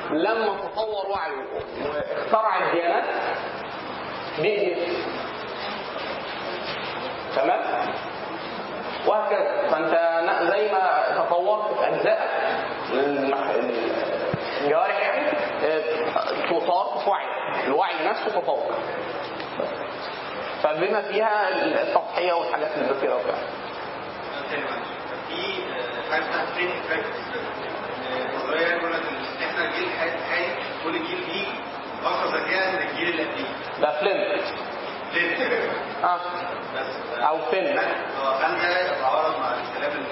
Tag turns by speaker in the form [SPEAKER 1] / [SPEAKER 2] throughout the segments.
[SPEAKER 1] لما تطور وعيه واخترع الديانات بيقدر. تمام؟ وهكذا. فانت زي ما تطورت في اجزاء الجوارح يعني تطورت في وعي، الوعي نفسه تطور، فبما فيها التضحيه والحاجات اللي كده وكده.
[SPEAKER 2] في حاجه اسمها تريننج براكتس، النظريه يقول لك ان احنا الجيل الحالي كل جيل فيه اكثر ذكاء من الجيل اللي قبليه.
[SPEAKER 1] ده فيلم او فيلم.
[SPEAKER 2] هل ده يتعارض مع الكلام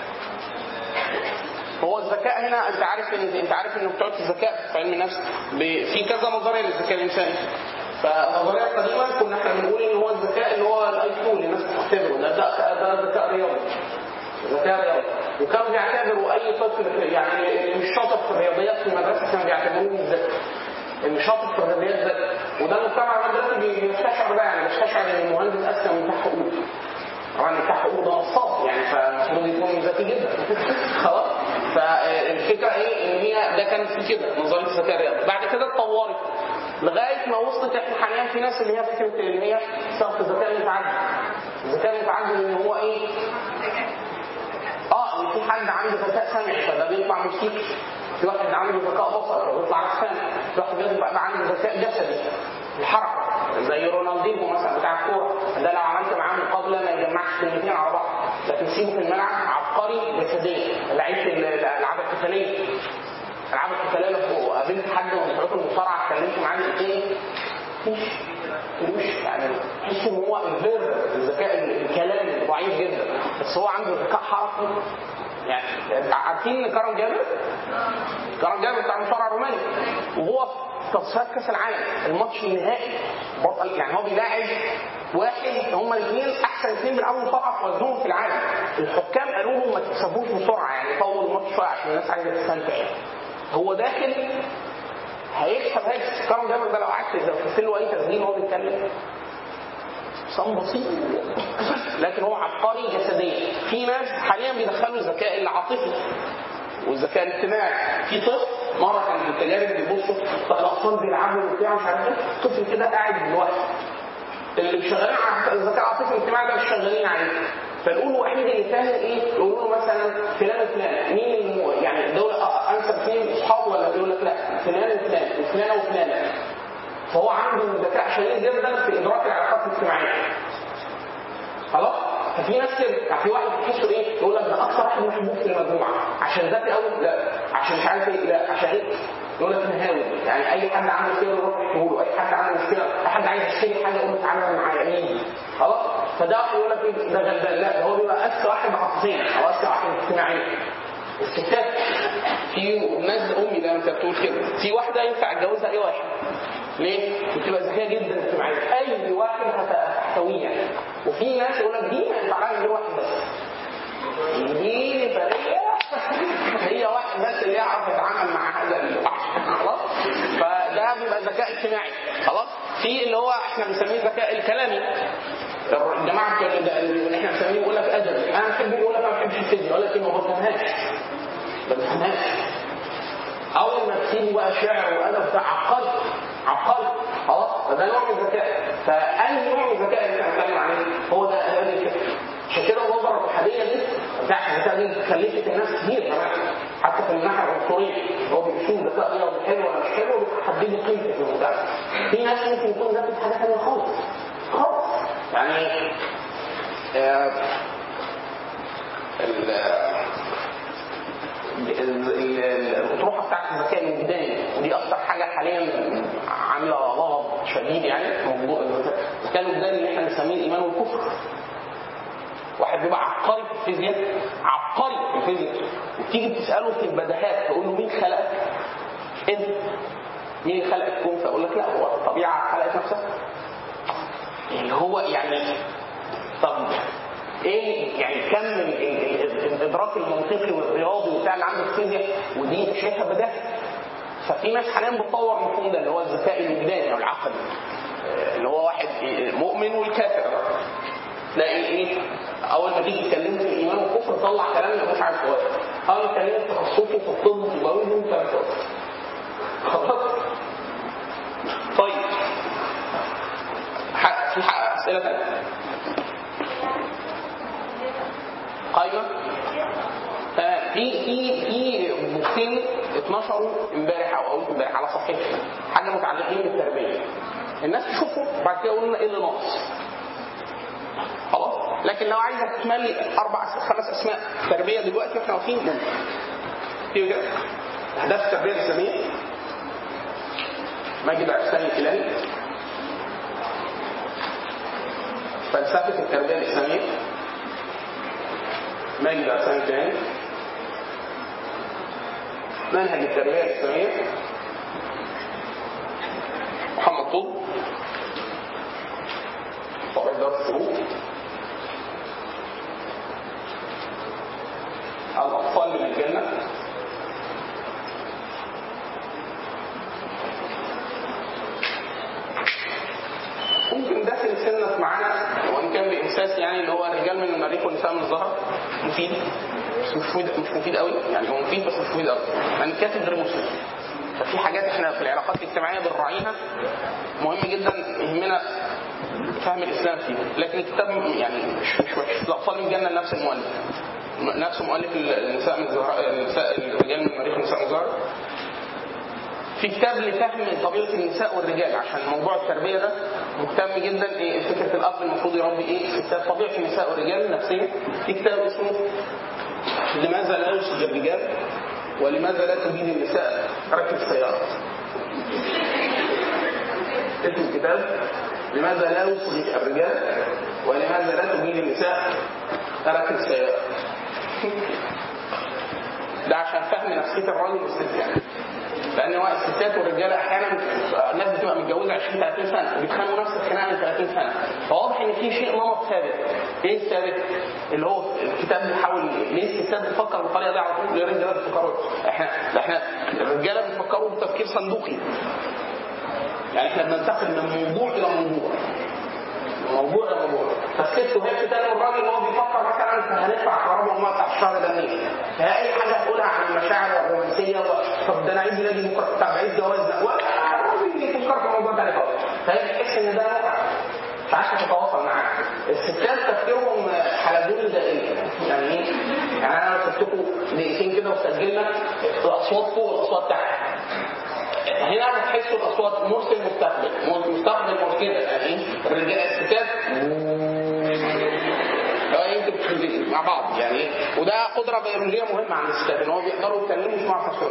[SPEAKER 1] هو الذكاء هنا انت عارف ان بتوع الذكاء في علم النفس في كذا نظريه للذكاء الانساني. فالنظريه القديمه كنا احنا بنقول ان هو الذكاء اللي هو الاي كيو اللي الناس بتختبره، ده ذكاء رياضي، ذكاء رياضي. وكانوا بيعتبروا اي طفل يعني مش شاطر في الرياضيات في المدرسه كانوا بيعتبروه ذكي، اللي شاطر في الرياضيات ذكي. وده المجتمع دلوقتي بيستشعر ده، يعني بيستشعر ان المهندس اذكى من بتاع حقوق. طبعا بتاع حقوق ده نصاب يعني، فالمفروض يكون ذكي جدا خلاص. فالفكره ايه؟ ان هي ده كان في كده نظريه الذكاء الرياضي. بعد كده اتطورت لغايه ما وصلت احنا حاليا في ناس اللي هي فكره اللي هي صف الذكاء المتعدد. الذكاء المتعدد ان هو ايه؟ ان في حد عنده ذكاء سمعي فده بيطلع موسيقي، في واحد عنده ذكاء بصري فبيطلع رسام، في واحد بيبقى عنده ذكاء جسدي الحركه زي رونالدينho مثلا بتاع الكوره، ده لو عملت معاه مقابله ما يجمعش كلمتين على بعض، لكن سيبه في الملعب عبقري جسديا. لعيبه الالعاب القتاليه، الالعاب القتاليه لو قابلت حد من بتوع المصارعه اتكلمت معاه دقيقتين مش يعني تحس ان هو الفيرب الذكاء الكلامي ضعيف جدا، بس هو عنده ذكاء حركي. يعني عارفين كرم جابر بتاع المصارعه الروماني، وهو في تصفيات كاس العالم الماتش النهائي بطل، يعني هو بيلاعب واحد، هما الاثنين احسن اثنين بيلعبوا مصارعه في وزنهم في العالم. الحكام قالوا له ما تكسبوش بسرعه، يعني طول الماتش شويه عشان الناس عايزه تستمتع. هو داخل هيكسب. كرم جابر ده لو قعدت في له اي تسجيل وهو بيتكلم صام بسيط، لكن هو عبقري جسديا. في ناس حاليا بيدخلوا الذكاء العاطفي والذكاء الاجتماعي. في طفل مره كان في التجارب بيبصوا الاطفال بيلعبوا وبتاع مش عارف ايه، طفل كده قاعد لوحده، اللي شغالين على الذكاء العاطفي والاجتماعي ده مش شغالين عليه، فنقول له وحيد اللي فاهم ايه، يقولوا له مثلا فلان وفلان مين يعني دول انسب اثنين اصحاب، ولا يقول لك لا فلان وفلان وفلانه وفلانه. فهو عنده ذكاء شديد جدا في ادراك العلاقات الاجتماعيه. خلاص. ففي ناس كده، يعني في واحد تحسه ايه يقول لك ده اكثر واحد محبوب في المجموعه عشان ذكي قوي، لا عشان مش عارف ايه، لا عشان ايه، يقول لك نهاوي، يعني اي حد عنده كده يروح يقول له، اي حد عنده مشكله، اي حد عايز يشتري حاجه يقول له تعالى معايا يجي. خلاص. فده واحد يقول لك ايه ده غلبان، لا هو بيبقى اذكى واحد عاطفيا او اذكى واحد اجتماعيا. الستات في ناس امي ده انت بتقول كده، في واحده ينفع اتجوزها اي واحد. ليه؟ بتبقى ذكيه جدا اجتماعيا، اي واحد هتحتويه يعني. وفي ناس يقول لك دي ما ينفعش غير واحد بس، دي فريه هي واحد بس اللي يعرف يتعامل مع هذا الوحش. خلاص. فده بيبقى ذكاء اجتماعي. خلاص. في اللي هو احنا بنسميه الذكاء الكلامي، الجماعه اللي احنا بنسميه يقول لك ادبي، انا بحب يقول لك انا ما بحبش الفيزياء، يقول لك ايه ما بفهمهاش. اول ما تسيبه بقى شعر وادب بتاع عبقري. خلاص. فده نوع من الذكاء. فأي نوع من الذكاء اللي احنا بنتكلم عليه هو ده هذه الفكره. عشان كده النظره الحاليه دي بتاعت الذكاء دي كلفت الناس كتير كمان، حتى في الناحيه العنصريه هو بيشوف الذكاء ده حلو ولا مش حلو وبيحددوا قيمته في المجتمع. في ناس ممكن يكون ذكي في حاجه ثانيه خالص يعني الأطروحة بتاعت الذكاء الوجداني، ودي أكتر حاجة حاليا عاملة غضب شديد يعني موضوع الذكاء الوجداني اللي احنا بنسميه الإيمان والكفر. واحد بيبقى عبقري في الفيزياء، عبقري في الفيزياء، وتيجي تسأله في البديهات تقول له مين خلقك؟ انت. مين خلق الكون؟ فأقول لك لا هو الطبيعة خلقت نفسها. اللي هو يعني طب ايه يعني كم الادراك المنطقي والرياضي وبتاع اللي عنده الفيزياء، ودي شايفها بداهه. ففي ناس حاليا بتطور المفهوم ده اللي هو الذكاء الوجداني او العقلي، اللي هو واحد مؤمن والكافر. تلاقي ايه اول ما تيجي تتكلم في الايمان والكفر طلع كلام مش عارف هو اول ما تكلم في تخصصي في الطب في البيولوجي خلاص قايمه. في بوكسين اتنشروا امبارح او اول امبارح على صفحتي، حاجه متعلقين بالتربيه. الناس تشوفوا بعد كده يقولوا لنا ايه اللي ناقص. خلاص. لكن لو عايزه تملي 4-5 اسماء تربيه دلوقتي احنا واقفين ممكن. في كده اهداف التربيه الاسلاميه، ماجد عرساني الكيلاني، فلسفه التربيه الاسلاميه، ماجد عرساني الكيلاني، منهج التربيه الاسلاميه، محمد طب، طبعا دار الشروق، الأطفال من الجنة، ممكن داخل سنة معانا وإن كان بإمساس يعني اللي هو الرجال من المريخ والنساء من الزهر، مفيد بس مش مفيد قوي، يعني هو مفيد بس مش مفيد قوي، يعني الكاتب غير مسلم. ففي حاجات احنا في العلاقات الاجتماعية بنراعيها مهم جدا يهمنا فهم الإسلام فيه. لكن الكتاب يعني مش وحش. الأطفال من الجنة نفس المؤلف، نفس مؤلف النساء من الزهراء، النساء الرجال من المريخ والنساء من الزهراء. في كتاب لفهم طبيعة النساء والرجال، عشان موضوع التربية ده مهتم جدا. ايه فكرة الأب المفروض يربي ايه كتاب طبيعة النساء والرجال النفسية. في كتاب اسمه لماذا لا يصدق الرجال ولماذا لا تبين النساء ركب السيارة. اسم الكتاب لماذا لا يصدق الرجال ولماذا لا تبين النساء ركب السيارة. ده عشان فهم نفسية الراجل والست يعني. لأن هو الستات والرجالة أحيانا الناس بتبقى متجوزة 20-30 سنة وبيتخانقوا نفس الخناقة من 30 سنة. فواضح إن في شيء نمط ثابت. إيه الثابت؟ اللي هو الكتاب بيحاول ليه الستات بتفكر بالطريقة دي على طول، ليه الرجالة بتفكروا؟ إحنا الرجالة بيفكروا بتفكير صندوقي. يعني إحنا بننتقل من موضوع إلى موضوع فالست وهي بتتكلم الراجل وهو بيفكر مثلا هندفع كهرباء وما بتاع الشهر ده منين؟ فهي اي حاجه تقولها عن المشاعر والرومانسيه طب ده انا عايز ولادي بكره، طب عايز جوازنا، الراجل بيفكر في الموضوع ده خالص. فهي بتحس ان ده مش عارفه تتواصل معاه. الستات تفكيرهم حلزون دائري. يعني ايه؟ يعني انا لو سبتكم دقيقتين كده وسجلنا الاصوات فوق والاصوات تحت، هنا بتحسوا الاصوات مرسل مستقبل مركزه. يعني ايه؟ الرجال الستات يمكن مع بعض يعني ايه، وده قدره بيولوجيه مهمه عند الستات ان هو بيقدروا يتكلموا مع نفسهم.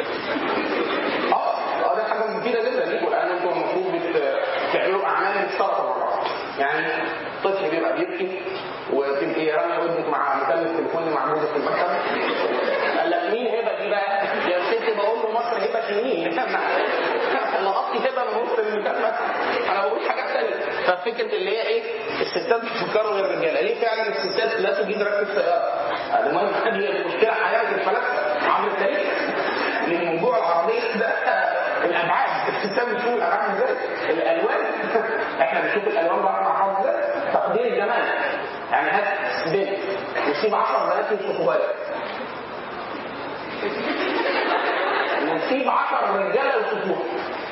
[SPEAKER 1] ده حاجه مفيده جدا ليكم، لان انتم المفروض بتعملوا اعمال مشتركه مع بعض. يعني طفل بيبقى بيبكي وتبقي راميه ودنك مع مكالمه تليفون مع جوزك في المكتب، قال لك مين هبه دي بقى؟ يا ستي بقول له مصر هبه مين؟ لقطتي هبه من وسط المكالمه، انا بقول حاجات ثانيه. ففكره اللي هي ايه؟ الستات بيفكروا غير الرجاله. ليه فعلا الستات لا تجيد ركب السياره؟ المهم هذه المشكله حياه الفلاسفه عبر التاريخ. الموضوع العربيه ده الابعاد، الستات بتشوف الابعاد ازاي؟ الالوان احنا بنشوف الالوان بقى مع بعض ازاي؟ تقدير الجمال. يعني هات بنت وسيب 10 بنات يشوفوا بالك، ونسيب 10 رجاله يشوفوها،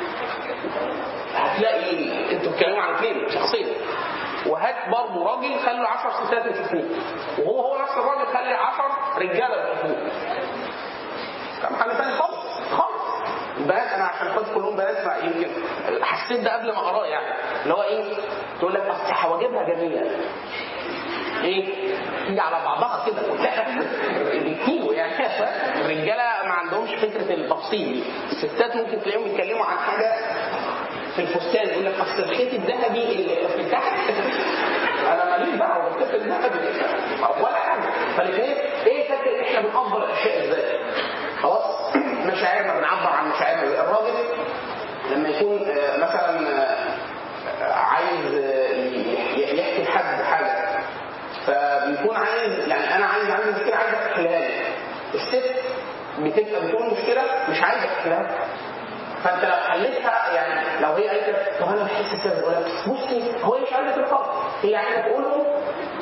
[SPEAKER 1] هتلاقي انتوا بتتكلموا عن 2 شخصين. وهات برضه راجل خلي 10 ستات يشوفوه، وهو نفس الراجل خلي 10 رجاله يشوفوه. كم حاجه ثانيه خالص. البنات انا عشان خد كلهم بنات يمكن حسيت ده قبل ما اقراه، يعني اللي هو ايه؟ تقول لك اصل حواجبها جميله، ايه تيجي على بعضها كده بيكيلوا يعني. الرجاله ما عندهمش فكره التفصيل دي. الستات ممكن تلاقيهم بيتكلموا عن حاجه في الفستان يقول لك اصل الخيط الذهبي اللي في تحت انا ماليش دعوه بالخيط الذهبي ولا حاجه. فالاثنين ايه فكره احنا بنقدر الاشياء ازاي؟ خلاص مشاعرنا بنعبر عن مشاعرنا. الراجل لما يكون مثلا عايز يحكي لحد حاجه فبيكون عايز، يعني انا عندي مشكله عايز احكيها لي. الست بتبقى بتقول مشكله مش عايزه احكيها، فانت لو حلتها يعني لو هي قالت لك طب انا بحس كده، تقول لك بصي هو مش عايزه كده خالص، هي عايزه تقول له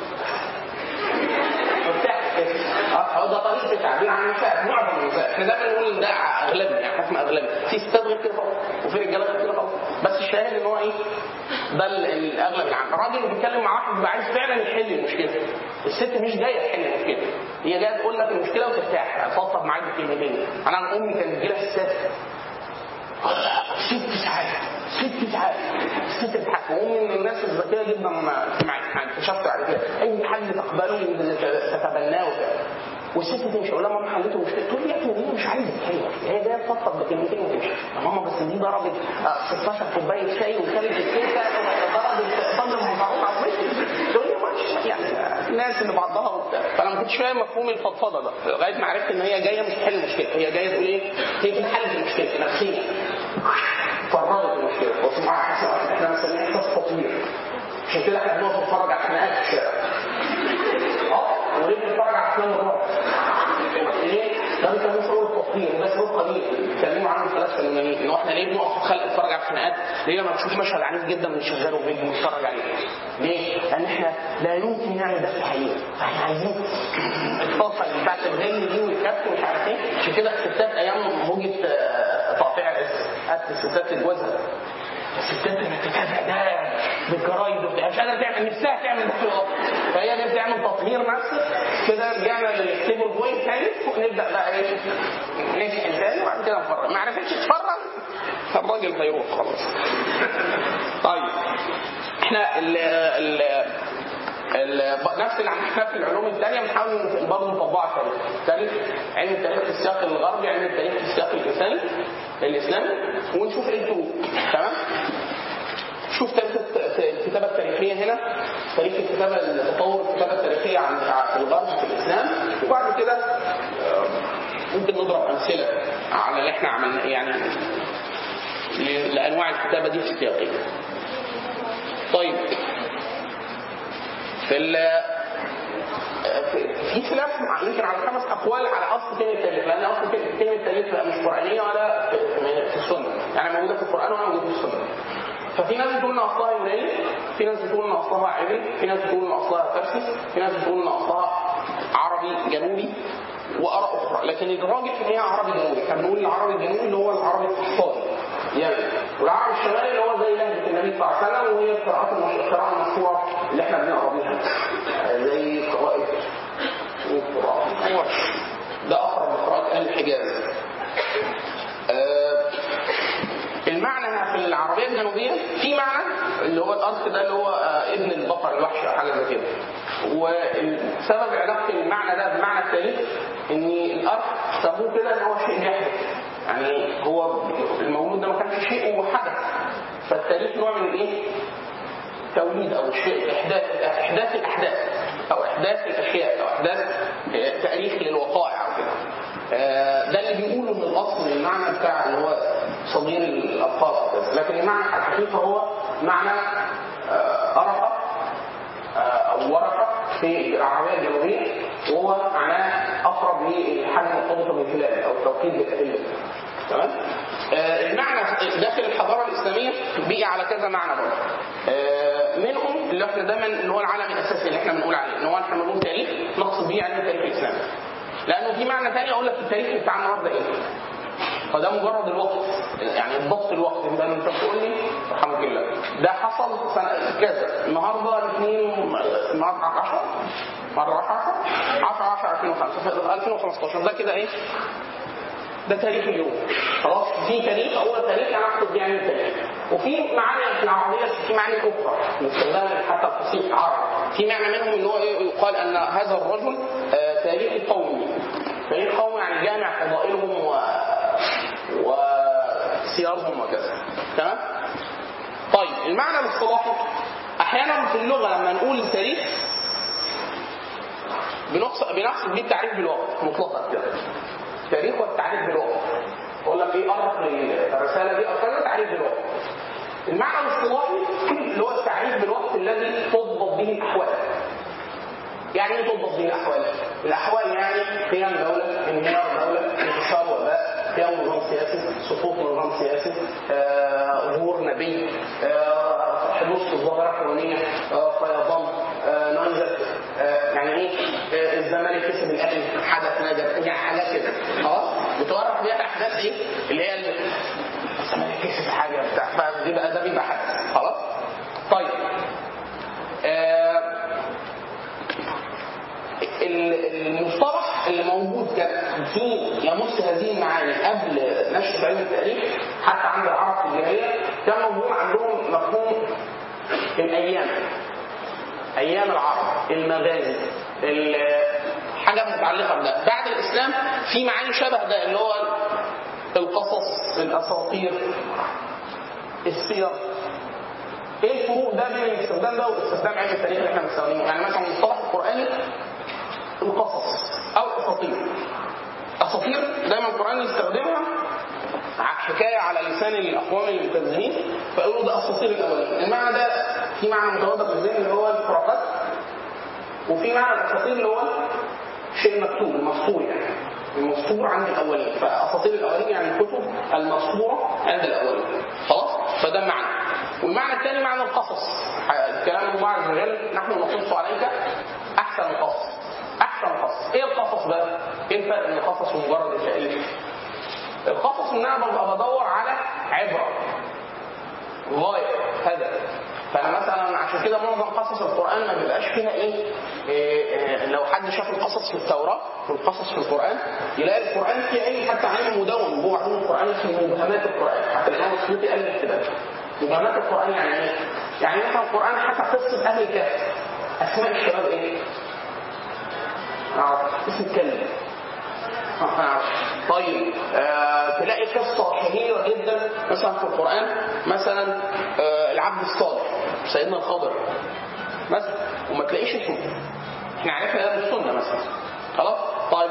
[SPEAKER 1] ده طريقه التعبير عن المشاعر. معظم النساء احنا دايما نقول ده اغلبنا، يعني حكم اغلبي، في ستات غير كده خالص وفي رجاله غير كده خالص. بس الشاهد ان هو هو ايه ده الاغلب العام. الراجل بيتكلم مع واحد بيبقى عايز فعلا يحل المشكله، الست مش جايه تحل المشكله، هي جايه تقول لك المشكله وترتاح، تفضفض معاك بكلمتين. انا امي كانت بتجيلها ستات 6 ساعات الست بتحكي، وامي من الناس الذكيه جدا معاك اكتشفت على كده، اي حد تقبله تتبناه والست تمشي. اقول لها ماما حليت المشكله، تقول لي يا ابني هي مش عايزه تحل، هي جايه تفضفض بكلمتين وتمشي. يا ماما بس دي ضربت 16 كوبايه شاي وكلت الكيكه ضربت طن المكرونه عظمتي. تقول لي ماشي يعني الناس اللي بعضها وبتاع. فانا ما كنتش فاهم مفهوم الفضفضه ده لغايه ما عرفت ان هي جايه مش تحل المشكله، هي جايه تقول ايه، هي كده حلت المشكله نفسيا، فرغت المشكله. وسمعها حسن احنا بنسميه احساس تطوير، عشان كده احنا بنقعد نتفرج على خناقات في الشارع. وليه بنتفرج على افلام الرعب؟ ليه؟ ده بيسموه شعور التطوير، وده شعور قديم بيتكلموا عنه الفلاسفه اليونانيين، ان احنا ليه بنقف في خلق نتفرج على الخناقات؟ ليه لما نشوف مشهد عنيف جدا بنشغله وبنيجي نتفرج عليه؟ ليه؟ لان احنا لا يمكن نعمل ده في الحقيقه، فاحنا عايزين الطاقه بتاعت الغل دي والكبت ومش عارف ايه. عشان كده الستات ايام موجه تقطيع قتل الستات لجوازها، الستات اللي بتتابع ده بالجرايد وبتاع مش قادره تعمل نفسها تعمل ده في الوقت، فهي دي بتعمل تطهير نفسي كده. رجعنا للستيبل بوينت ثاني ونبدا بقى ايه نشحن ثاني وبعد كده نفرج. ما عرفتش تتفرج الراجل هيروح خلاص. طيب احنا نفس اللي عملناه في العلوم الثانيه بنحاول برضه نطبقها في التاريخ. علم التاريخ في السياق الغربي، علم التاريخ في السياق الاسلامي، ونشوف ايه الفروق. تمام؟ شوف تاريخ الكتابه التاريخيه هنا، تاريخ الكتابه تطور الكتابه التاريخيه عن الغرب في الاسلام، وبعد كده ممكن نضرب امثله على اللي احنا عملناه يعني لانواع الكتابه دي في السياقيه. طيب في خلاف يمكن على 5 أقوال على اصل كلمه التاريخ، لان اصل كلمه التاريخ مش قرانيه ولا في السنه، يعني موجوده في القران ولا موجوده في السنه. ففي ناس بتقول ان اصلها يوناني، في ناس بتقول ان اصلها عبري، في ناس بتقول ان اصلها فارسي، في ناس بتقول ان اصلها عربي جنوبي واراء اخرى، لكن الراجح ان هي عربي جنوبي. احنا بنقول العربي الجنوبي اللي هو العربي القحطاني يعني، والعربي الشمالي اللي هو زي لهجه النبي صلى الله عليه وسلم، وهي القراءه المشهوره اللي احنا بنقرا بيها زي قراءه القران، ده اقرب لقراءه اهل الحجاز. المعنى في العربيه الجنوبيه في معنى اللي هو الارك ده اللي هو ابن البقر الوحش او حاجه زي كده، وسبب علاقه المعنى ده بمعنى التاريخ ان الارك سموه كده ان هو شيء بيحدث، يعني هو المولود ده ما كانش شيء وحدث، فالتاريخ نوع من ايه؟ توليد او شيء احداث الاحداث او احداث الاشياء او احداث تاريخ للوقائع او كده. ده اللي بيقوله من الاصل المعنى بتاع اللي هو صغير الابقار، لكن المعنى الحقيقي هو معنى أرقة او ورقه في العربيه الجنوبيه، وهو معناه اقرب للحاجه مرتبطه بالهلال او التوقيت بالادله. تمام؟ المعنى داخل الحضاره الاسلاميه بيجي على كذا معنى برضه. منهم اللي احنا دايما اللي هو العالم الاساسي اللي احنا بنقول عليه ان هو احنا بنقول تاريخ نقصد بيه علم التاريخ الاسلامي، لانه في معنى ثاني اقول لك التاريخ بتاع النهارده ايه، فده مجرد الوقت، يعني الضبط الوقت. انت بتقول لي رحمك الله ده حصل سنه كذا، النهارده الاثنين النهارده 10 مره 10 2015 ده كده ايه؟ ده تاريخ اليوم. خلاص في تاريخ اول تاريخ انا اقصد بيه يعني التاريخ. وفي معاني في العربيه في معاني اخرى باستخدام حتى الفصيح العربي، في معنى منهم اللي هو يقال ان هذا الرجل تاريخ قومي. تاريخ قومي يعني جامع فضائلهم وسيارهم وكذا. تمام؟ طيب المعنى الاصطلاحي احيانا في اللغه لما نقول تاريخ بنقصد بيه التعريف بالوقت مطلقا كده. التاريخ والتعريف بالوقت. اقول لك ايه قرب الرساله دي اصلا تعريف بالوقت. المعنى الاصطلاحي اللي هو التعريف بالوقت الذي تضبط به الاحوال. يعني ايه تضبط به الاحوال؟ الاحوال يعني قيام دوله، انهيار دوله، انتشار وباء، قيام نظام سياسي، سقوط نظام سياسي، ظهور نبي، حدوث ظاهره كونيه، فيضان، نيزك، يعني ايه الزمالك كسب الاهلي، حدث نادر، يعني حاجات كده. خلاص بتورط بيها احداث ايه اللي هي الزمالك كسب حاجه بتاع، فبيبقى ده بيبقى حدث. خلاص. طيب المصطلح اللي موجود كان في يمس هذه المعاني قبل نشر علم التاريخ حتى عند العرب في الجاهليه، كان موجود عندهم مفهوم الايام، ايام العرب، المغازي، حاجه متعلقه بده. بعد الاسلام في معاني شبه ده اللي هو القصص، الاساطير، السير. ايه الفروق ده بين الاستخدام ده واستخدام علم التاريخ اللي احنا بنستخدمه؟ يعني مثلا المصطلح القراني القصص او الاساطير. اساطير دايما القران يستخدمها حكايه على لسان الاقوام المكذبين، فيقولوا ده اساطير الاولين. المعنى ده في معنى متواضع في الذهن اللي هو الخرافات، وفي معنى الاساطير اللي هو شيء مكتوب المسطور، يعني المسطور عند الاولين. فاساطير الاولين يعني الكتب المسطوره عند الاولين. خلاص. فده معنى. والمعنى الثاني معنى القصص، كلام الله عز وجل نحن نقص عليك احسن القصص. احسن القصص ايه القصص بقى؟ ايه الفرق بين القصص ومجرد التاليف؟ القصص ان انا ببقى بدور على عبره، غايه، هدف. فانا مثلا عشان كده معظم قصص القران ما بيبقاش فيها لو حد شاف القصص في التوراه والقصص في القران يلاقي القران فيه حتى علم مدون جوه علوم القران اسمه مبهمات القران. حتى الامام السيوطي قال الاختلاف. مبهمات القران يعني ايه؟ يعني مثلا القران حكى قصه اهل الكهف، اسماء الشباب ايه؟ اسم الكلب. طيب تلاقي قصه شهيره جدا مثلا في القران، مثلا العبد الصالح سيدنا الخضر مثلا، وما تلاقيش اسمه. احنا عرفنا ده بالسنه مثلا. خلاص. طيب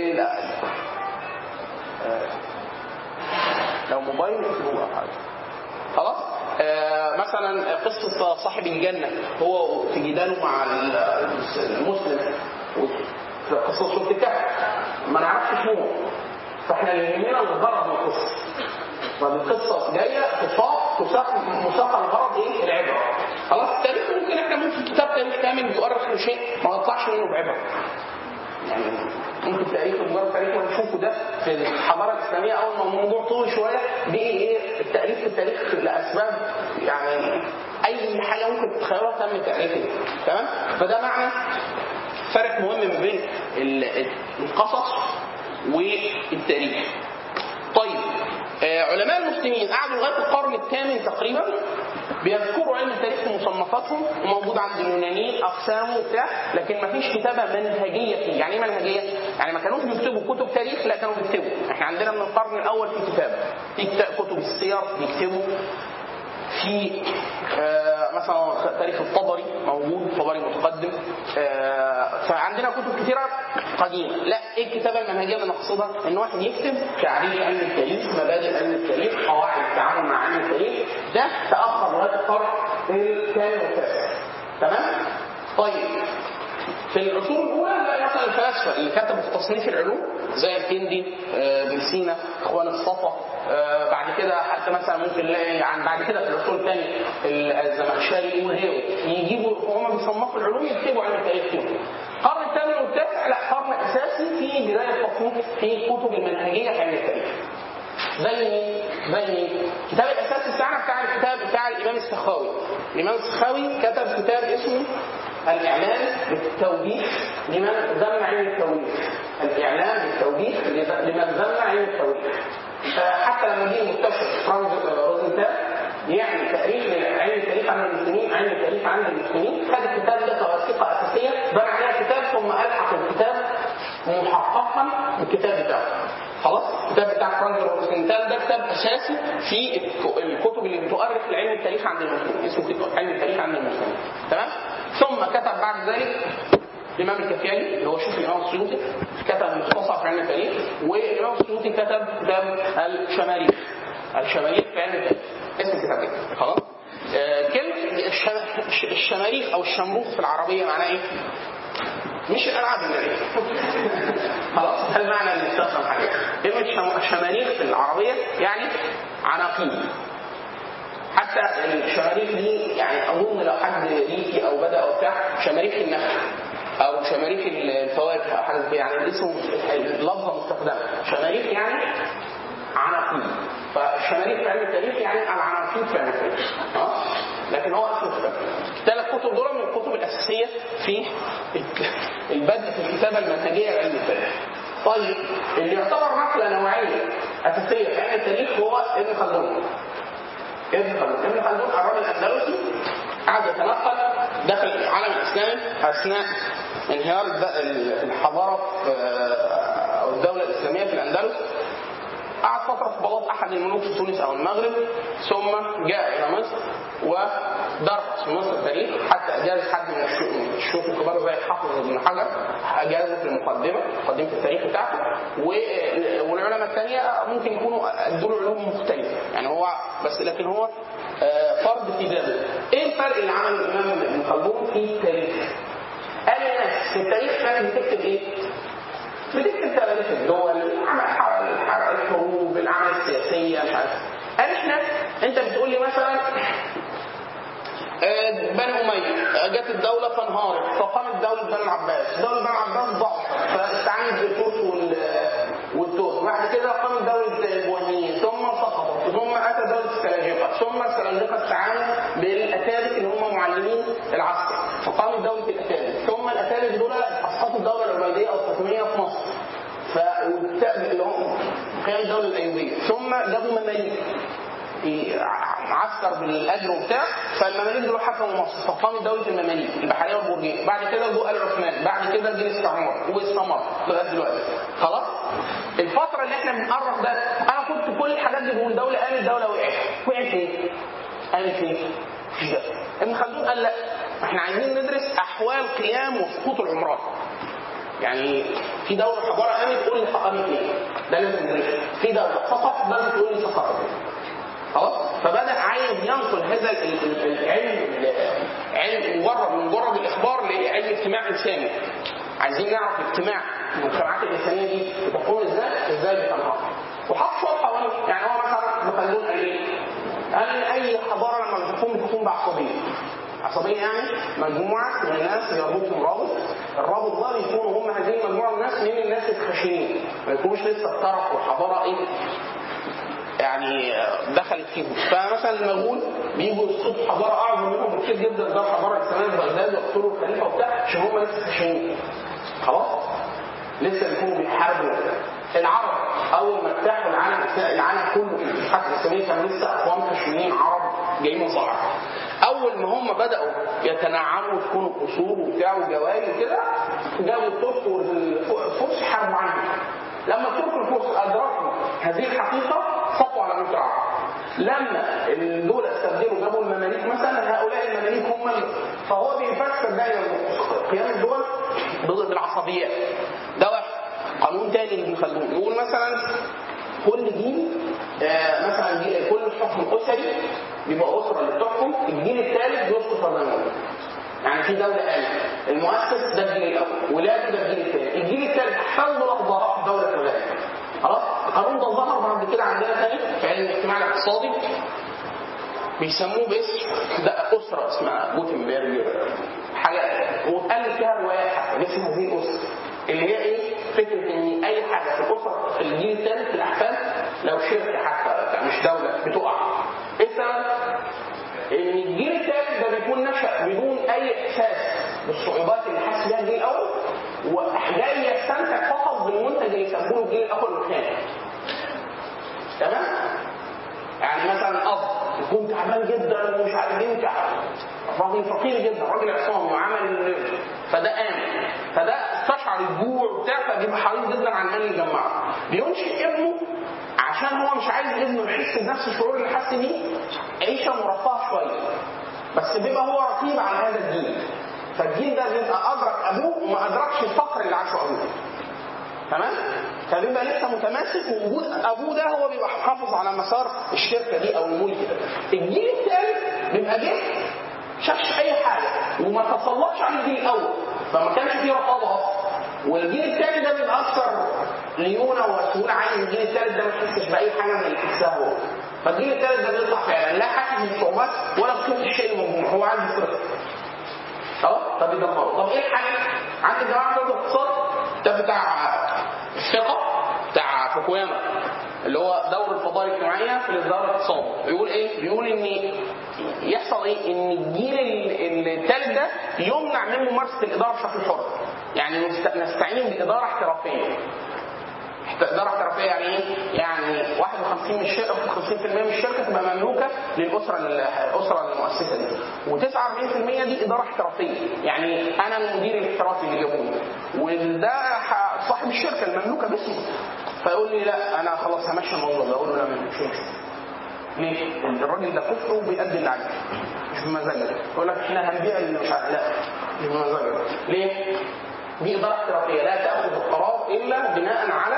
[SPEAKER 1] لو موبايل هو حاجه. خلاص. مثلا قصه صاحب الجنه هو في جداله مع المسلم في قصه سوره الكهف، ما نعرفش اسمه، فاحنا اللي يهمنا الغرض من القصه. فالقصه جايه مساق الغرض ايه؟ العبره. خلاص. التاريخ ممكن كتاب تاريخ كامل بيؤرخ لشيء ما نطلعش منه بعبره. يعني ممكن تاريخ مجرد تاريخ ونشوفه ده في الحضاره الاسلاميه اول ما الموضوع طول شويه بايه التاليف في التاريخ لاسباب، يعني اي حاجه ممكن تتخيلها تم تاليفها. تمام. فده معنى فرق مهم ما بين القصص والتاريخ. طيب علماء المسلمين قعدوا لغايه القرن الثامن تقريبا بيذكروا علم التاريخ في مصنفاتهم، وموجود عند اليونانيين اقسامه وبتاع، لكن ما فيش كتابه منهجيه فيه. يعني ايه منهجيه؟ يعني ما كانوش بيكتبوا كتب تاريخ، لا كانوا بيكتبوا. احنا عندنا من القرن الاول في كتابه، في كتب السير بيكتبوا، في مثلا تاريخ الطبري موجود، طبري متقدم. فعندنا كتب كثيره قديمه. لا، ايه الكتابه المنهجيه اللي نقصدها؟ ان واحد يكتب تعريف علم التاريخ، مبادئ علم التاريخ، قواعد التعامل مع علم التاريخ. ده تاخر لغايه القرن الثاني والتاسع. تمام. طيب في العصور الاولى لا، مثلا الفلاسفه اللي كتبوا في تصنيف العلوم زي الكندي، ابن سينا، اخوان الصفا. بعد كده حتى مثلا ممكن نلاقي عن بعد كده في العصور الثاني الزمخشري وغيره، يجيبوا هم بيصنفوا العلوم يكتبوا عن التاريخ فيهم. القرن الثامن والتاسع لا، قرن اساسي في بدايه تصنيف في كتب المنهجيه في علم التاريخ. زي الكتاب الاساسي بتاعنا بتاع الكتاب بتاع الامام السخاوي. الامام السخاوي كتب كتاب اسمه الإعلام بالتوجيه لمن ذم علم التوجيه. الإعلام بالتوجيه لمن ذم علم التوجيه. حتى لما جه مستشرق فرانز روزنتال يعني تاريخ علم التاريخ عند المسلمين، علم التاريخ عند المسلمين، خد الكتاب ده كوثيقة أساسية، بنى عليها كتاب، ثم ألحق الكتاب محققا بالكتاب بتاعه. خلاص. الكتاب بتاع فرانز روزنتال ده كتاب أساسي في الكتب اللي بتؤرخ لعلم التاريخ عند المسلمين، اسمه علم التاريخ عند المسلمين. تمام. ثم كتب بعد ذلك الإمام الكفياني اللي هو شيخ الإمام السيوطي، كتب مختصر في علم التاريخ. والإمام السيوطي كتب كتاب الشماريخ في علم التاريخ، اسم الكتاب كده. خلاص. كلمة الشماريخ أو الشمروخ في العربية معناه إيه؟ مش الألعاب النارية. خلاص. ده المعنى اللي استخدم حاجة. كلمة الشماريخ في العربية يعني عناقيد. حتى الشماريخ دي يعني اظن لو حد ريفي او بدا او بتاع شماريخ النخل او شماريخ الفواكه او حاجه يعني الاسم اللفظه مستخدمه. شماريخ يعني عناقيد. فالشماليك في علم التاريخ يعني العناقيد في علم التاريخ، لكن هو اسمه كتاب. الثلاث كتب دول من الكتب الاساسيه في البدء في الكتابه المنهجيه لعلم التاريخ. طيب اللي يعتبر نقله نوعيه اساسيه في علم التاريخ هو ابن خلدون. ابن خلدون الراجل الاندلسي قعد يتنقل داخل العالم الاسلامي اثناء انهيار الحضاره او الدوله الاسلاميه في الاندلس. قعد فتره في بلاط احد الملوك في تونس او المغرب، ثم جاء الى مصر ودرس في مصر التاريخ حتى اجاز حد من الشيوخ الكبار زي حافظ بن حجر اجازه في مقدمه التاريخ بتاعته. والعلماء الثانيه ممكن يكونوا ادوا له علوم مختلفه، يعني هو بس لكن هو فرد في ذاته. ايه الفرق اللي عمله الامام ابن خلدون في التاريخ؟ قال الناس في التاريخ كانت بتكتب ايه؟ بتكتب تاريخ الدول، الحروب، الاعمال السياسيه، مش عارف. قال احنا انت بتقول لي مثلا بني اميه جت الدوله فانهارت فقامت دوله بني العباس، دوله بني العباس ضعفت فاستعانت بالفرس والترك، بعد كده قامت دوله البويهيين ثم سقطت، ثم اتى دوله السلاجقه، ثم السلاجقه استعانوا بالاتابك اللي هم معلمين العسكر فقامت دوله الاتابك، ثم الاتابك دول اسقطوا الدوله العبيديه او الفاطميه في مصر اللي هم قيام الدوله الايوبيه، ثم جابوا مماليك عسكر بالاجر وبتاع، فالمماليك دول حكموا مصر فقامت دوله المماليك البحريه والبرجيه، بعد كده جه ال عثمان، بعد كده جه الاستعمار واستمر لغايه دلوقتي. خلاص الفتره اللي احنا بنقرب ده انا كنت كل الحاجات دي بقول دوله قامت دوله وقعت ايه؟ قامت ايه؟ ابن خلدون قال لا احنا عايزين ندرس احوال قيام وسقوط العمران. يعني في دوله حضاره قامت قول لي قامت ايه؟ ده لازم ندرسه. في دوله سقطت لازم تقول لي سقطت. خلاص فبدأ عايز ينقل هذا العلم مجرد الاخبار لعلم اجتماع انساني. عايزين نعرف اجتماع المجتمعات الانسانيه دي بتقوم ازاي بتنهار. وحط شويه قوانين، يعني هو مثلا بخلون قال ايه؟ قال ان اي حضاره لما بتقوم بعصبيه. عصبيه يعني مجموعه من الناس يربطهم رابط، الرابط ده بيكونوا هم هذه المجموعه من الناس من الناس الخشنين، ما يكونوش لسه اخترقوا الحضاره ايه؟ يعني دخلت فيهم. فمثلا المغول بيجوا يسقطوا حضاره اعظم منهم بكثير جدا، ده الحضاره الاسلاميه في بغداد ويقتلوا الخليفه وبتاع عشان هم لسه خشنين. خلاص؟ لسه بيكونوا بيحاربوا. العرب اول ما ارتاحوا العالم كله في الفتوحات الاسلاميه كان لسه اقوام خشنين عرب جايين من صحراء. اول ما هم بداوا يتنعموا يكونوا قصور وبتاع وجواري وكده، جابوا الترك والفرس حاربوا عنهم. لما الترك والفرس ادركوا هذه الحقيقه سقطوا على ملك العرب. لما دول استبدلوا جابوا المماليك مثلا، هؤلاء المماليك هم فهو بيفسر دايما قيام الدول ضد العصبيات. ده واحد. قانون تاني لابن خلدون يقول مثلا كل جيل مثلا كل حكم اسري بيبقى اسره اللي بتحكم، الجيل الثالث بيسقط الرجل. يعني في دوله قامت المؤسس ده الجيل الاول، ولاده ده الجيل الثاني، الجيل الثالث حصل له اخبار دوله فلان. خلاص القانون ده ظهر بعد كده عندنا تاني في علم الاجتماع الاقتصادي بيسموه باسم ده اسره اسمها جوتنبرج حاجه، واتقال فيها روايات حتى باسم هذه الاسره اللي هي ايه؟ فكره ان اي حاجه في الاسره في الجيل الثالث في الاحفاد لو شركه حتى مش دوله بتقع. ايه السبب؟ ان الجيل الثالث ده بيكون نشأ بدون اي احساس بالصعوبات اللي حس بيها الجيل الاول، وجاي يستمتع فقط بالمنتج اللي يسموه الجيل الاول والثاني. تمام؟ يعني مثلا اب يكون تعبان جدا ومش عارف ايه، راجل فقير جدا، راجل عصامي وعمل فده قام، فده استشعر الجوع وبتاع، فبيبقى حريص جدا على المال اللي يجمعه. بينشئ ابنه عشان هو مش عايز ابنه يحس بنفس الشعور اللي حس بيه، عيشه مرفهه شويه، بس بيبقى هو رقيب على هذا الجيل. فالجيل ده بيبقى ادرك ابوه وما ادركش الفقر اللي عاشه ابوه. تمام؟ فبيبقى لسه متماسك، ووجود ابوه ده هو بيبقى محافظ على مسار الشركه دي او الملك ده. الجيل الثالث بيبقى جه شافش اي حاجه وما تسلطش على الجيل الاول، فما كانش فيه رقابه اصلا. والجيل الثاني ده بيبقى اكثر ليونه وسهوله عين الجيل الثالث ده ما يحسش باي حاجه من اللي حسها هو. فالجيل الثالث ده بيطلع فعلا لا حاسس بالصعوبات ولا بصوت الشيء المجموع، هو عايز يصرف. خلاص؟ فبيدمره. طب ايه الحل؟ عند الجماعه بتوع الاقتصاد ده بتاع الثقه بتاع فوكوياما اللي هو دور القضايا الاجتماعيه في الاصدار الاقتصادي. بيقول ايه؟ بيقول ان يحصل ايه؟ ان الجيل الثالث ده يمنع من ممارسه الاداره بشكل حر. يعني نستعين باداره احترافيه. إدارة احترافية يعني إيه؟ يعني 51% من الشركة 50% من الشركة تبقى مملوكة الأسرة المؤسسة دي، و49% دي إدارة احترافية. يعني أنا المدير الاحترافي اللي جابوني، وده صاحب الشركة المملوكة باسمه، فيقول لي لا أنا خلاص همشي الموضوع ده. أقول له لا مش هيمشي. ليه؟ الراجل ده كفء وبيأدي اللي عليه مش بمزاجك. يقول لك إحنا هنبيع اللي مش عارف، لا مش بمزاجك. ليه؟ دي إدارة احترافية لا تأخذ القرار إلا بناء على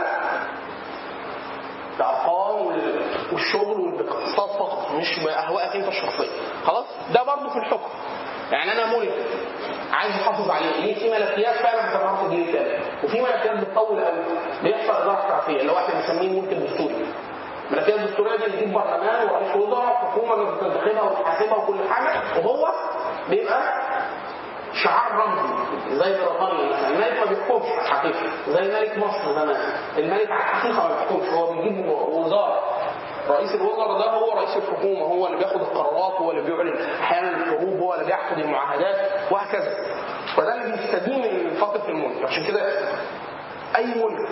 [SPEAKER 1] الأرقام والشغل والاقتصاد فقط، مش بأهوائك أنت الشخصية. خلاص؟ ده برضه في الحكم. يعني أنا ملك عايز أحافظ عليه، ليه؟ في ملكيات فعلا بتنهار في الجيل الثالث، وفي ملكيات بتطول قوي بيحصل إدارة احترافية اللي هو احنا بنسميه الملك الدستوري. الملكيات الدستورية دي بتجيب برلمان ورئيس وزراء وحكومة بتنتخبها وتحاسبها وكل حاجة، وهو بيبقى شعار رمزي زي بريطانيا مثلا. الملك ما بيحكمش حقيقة زي ملك مصر زمان. الملك على الحقيقة ما بيحكمش، هو بيجيب وزارة. رئيس الوزراء ده هو رئيس الحكومة، هو اللي بياخد القرارات، هو اللي بيعلن احيانا الحروب، هو اللي بيعقد المعاهدات وهكذا. وده اللي بيستدين من فترة الملك. عشان كده أي ملك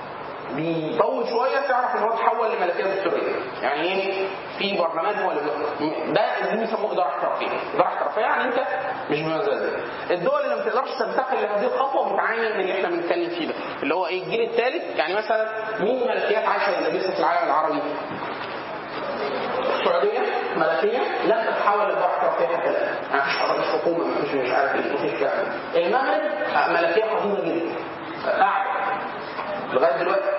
[SPEAKER 1] بيطول شويه تعرف ان هو تحول لملكيه دستوريه. يعني ايه؟ في برلمان هو اللي ده اللي بيسموه اداره احترافيه. اداره احترافيه يعني انت مش بمزاجك. الدول اللي ما بتقدرش تنتقل لهذه الخطوه بتعاني من اللي احنا بنتكلم فيه ده، اللي هو ايه؟ الجيل الثالث. يعني مثلا مين ملكيات عايشه لسه في العالم العربي؟ السعوديه ملكيه لم تتحول لاداره احترافيه حتى الان. ما فيش رئيس حكومه، ما فيش مش عارف ايه، ما فيش كلام. المغرب ملكيه قديمه جدا قاعده لغايه دلوقتي.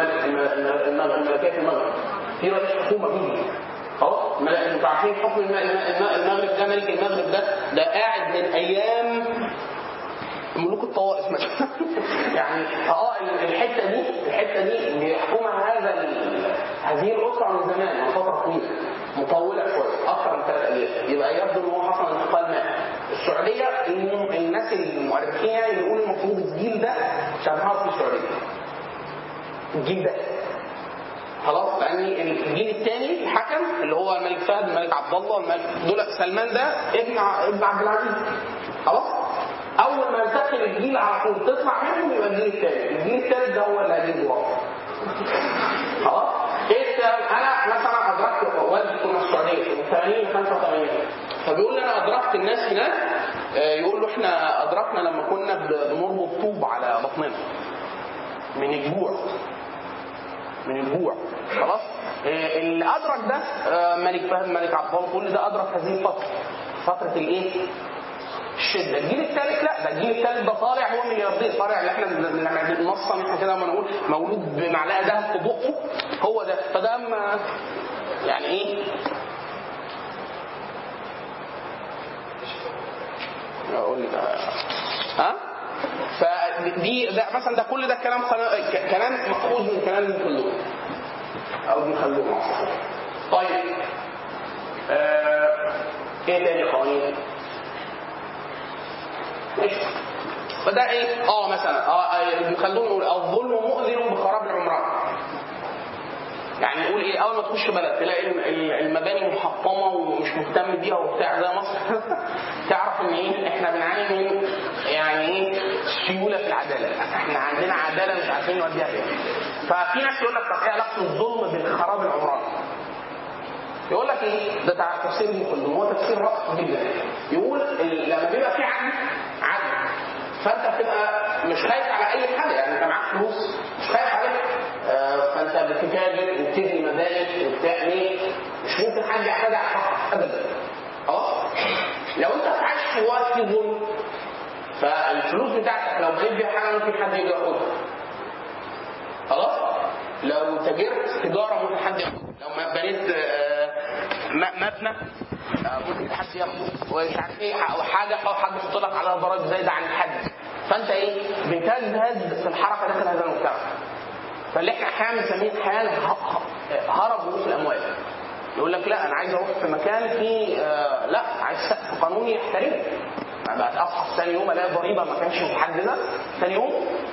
[SPEAKER 1] الملكية في المغرب في رئيس حكومة جديد. خلاص؟ انتوا عارفين حكم المغرب ده، ملك المغرب ده قاعد من ايام ملوك الطوائف مثلا. يعني الحته دي بيحكمها هذه الاسره من زمان، من فتره طويله مطوله شويه اكثر من 3 اجيال. يبقى يبدو ان هو حصل انتقال ما. السعوديه الناس المؤرخين يعني بيقولوا المفروض الجيل ده تنهار في السعوديه. الجيل ده خلاص، لان الجيل الثاني الحكم اللي هو الملك فهد، الملك عبد الله، دول سلمان ده ابن عبد العزيز. خلاص، اول ما ينتقل الجيل على طول تطلع منهم يبقى الجيل الثاني. الجيل الثالث ده هو اللي هيجيب وراه. خلاص، انا مثلا ادركت والدي كنا في السعوديه في 80 85، فبيقول لي انا ادركت الناس هناك يقول له احنا ادركنا لما كنا بنربط طوب على بطننا من الجوع. خلاص، اللي ادرك ده ملك فهد، ملك عبد الله، كل ده ادرك هذه الفتره، فتره الايه؟ الشده. الجيل الثالث لا، ده الجيل الثالث ده طالع هو ملياردير، طالع اللي احنا بننصم احنا كده لما نقول مولود بمعلقه ذهب في بقه، هو ده. فده يعني ايه؟ اقول لك فدي ده مثلا، ده كل ده كلام مأخوذ من كلام ابن خلدون او ابن خلدون. طيب ايه تاني قوانين؟ فده ايه؟ مثلا ابن خلدون يقول الظلم مؤذن بخراب العمران. يعني نقول ايه؟ اول ما تخش بلد تلاقي المباني محطمه ومش مهتم بيها وبتاع زي مصر تعرف ان ايه؟ احنا بنعاني من يعني ايه؟ سيوله في العداله. احنا عندنا عداله مش عارفين نوديها فين. ففي ناس يقول لك طب ايه علاقه الظلم بخراب العمران؟ يقول لك ايه؟ ده تفسير ابن خلدون، هو تفسير رائع جدا. يقول لما بيبقى في عدل فانت بتبقى مش خايف على اي حاجه. يعني انت معاك فلوس مش خايف عليك، فانت بتتاجر وبتبني مباني وبتعمل، مش ممكن حد يعتدي على حقك ابدا. خلاص، لو انت عايش في وقت فيه ظلم فالفلوس بتاعتك لو بنيت بيها حاجه ممكن حد يجي ياخدها. خلاص، لو تاجرت تجاره ممكن حد ياخدها، لو بنيت مبنى ممكن حد ياخده، ومش عارف ايه، او حاجه حد يحط لك عليها ضرائب زايده عن الحد. فانت ايه؟ بتزهد في الحركه داخل هذا المجتمع. فاللي احنا احيانا بنسميه حال هرب رؤوس الاموال. يقول لك لا انا عايز اروح في مكان فيه لا عايز سقف قانوني يحترمه. بقى اصحى ثاني يوم الاقي ضريبه ما كانتش متحدده، ثاني يوم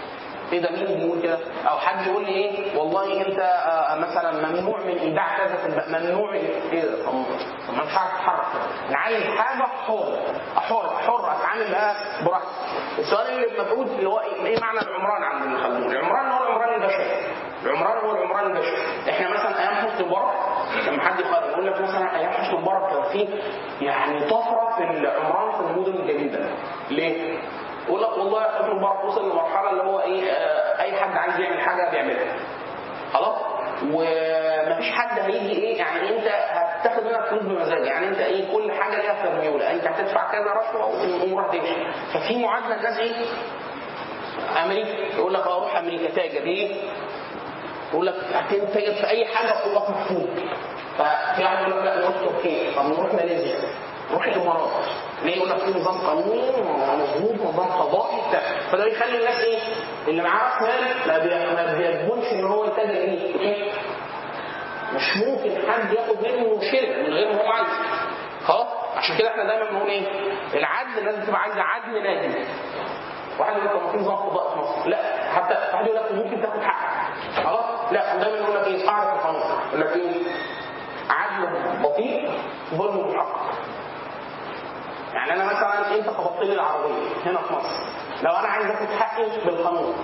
[SPEAKER 1] ايه ده مين بيقول كده؟ او حد يقول لي ايه والله انت مثلا ممنوع من ايداع كذا في ممنوع ايه ده؟ طب ما مش عارف اتحرك، انا عايز حاجه حر اتعامل بها براحتي. السؤال اللي مبعوث اللي هو ايه معنى العمران عند ابن خلدون؟ العمران هو العمران البشري. العمران هو العمران البشري. احنا مثلا ايام حسني مبارك لما حد يقول لك مثلا ايام حسني مبارك كان في يعني طفره في العمران في المدن الجديده. ليه؟ يقول لك والله حسني مبارك وصل لمرحله اللي هو ايه اي حد عايز يعمل حاجه بيعملها. خلاص؟ ومفيش حد هيجي ايه يعني انت هتاخد منك فلوس بمزاج، يعني انت ايه كل حاجه ليها فرميوله، انت هتدفع كذا رشوه والامور هتمشي. ففي معادله الناس ايه؟ امريكا يقول لك اروح امريكا تاجر ايه؟ يقول لك هتتاجر في اي حاجه حقوقك محفوظ. ففي واحد يقول لك لا نروح تركيا، طب نروح ماليزيا، نروح الامارات. ليه؟ يقول لك في نظام قانوني مظبوط، نظام قضائي بتاع. فده يخلي الناس ايه؟ اللي معاه راس مال ما بيجبنش ان هو يتاجر ايه؟ مش ممكن حد ياخد منه شيء من غير ما هو عايز. خلاص؟ عشان كده احنا دايما بنقول ايه؟ العدل لازم تبقى عايزه عدل ناجم. واحد يقول لك ما في نظام قضاء في مصر، لا حتى واحد يقول لك ممكن تاخد حقك. خلاص؟ لا دايما يقول لك ايه؟ قاعده القانون يقول لك ايه؟ عدل بطيء ظلم محقق. يعني انا مثلا انت خبطت لي العربيه هنا في مصر، لو انا عايز اخد حقي بالقانون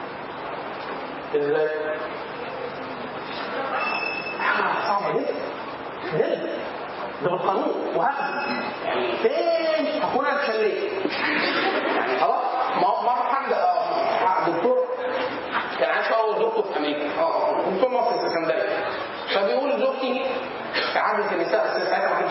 [SPEAKER 1] ازاي؟ صعبه جدا ده بالقانون وهاخد يعني فين هكون انا اتشليت يعني. خلاص مره حد دكتور كان عايش اول دكتور في امريكا دكتور مصري في اسكندريه، فبيقول زوجتي عادة النساء بس ساعتها ما كانش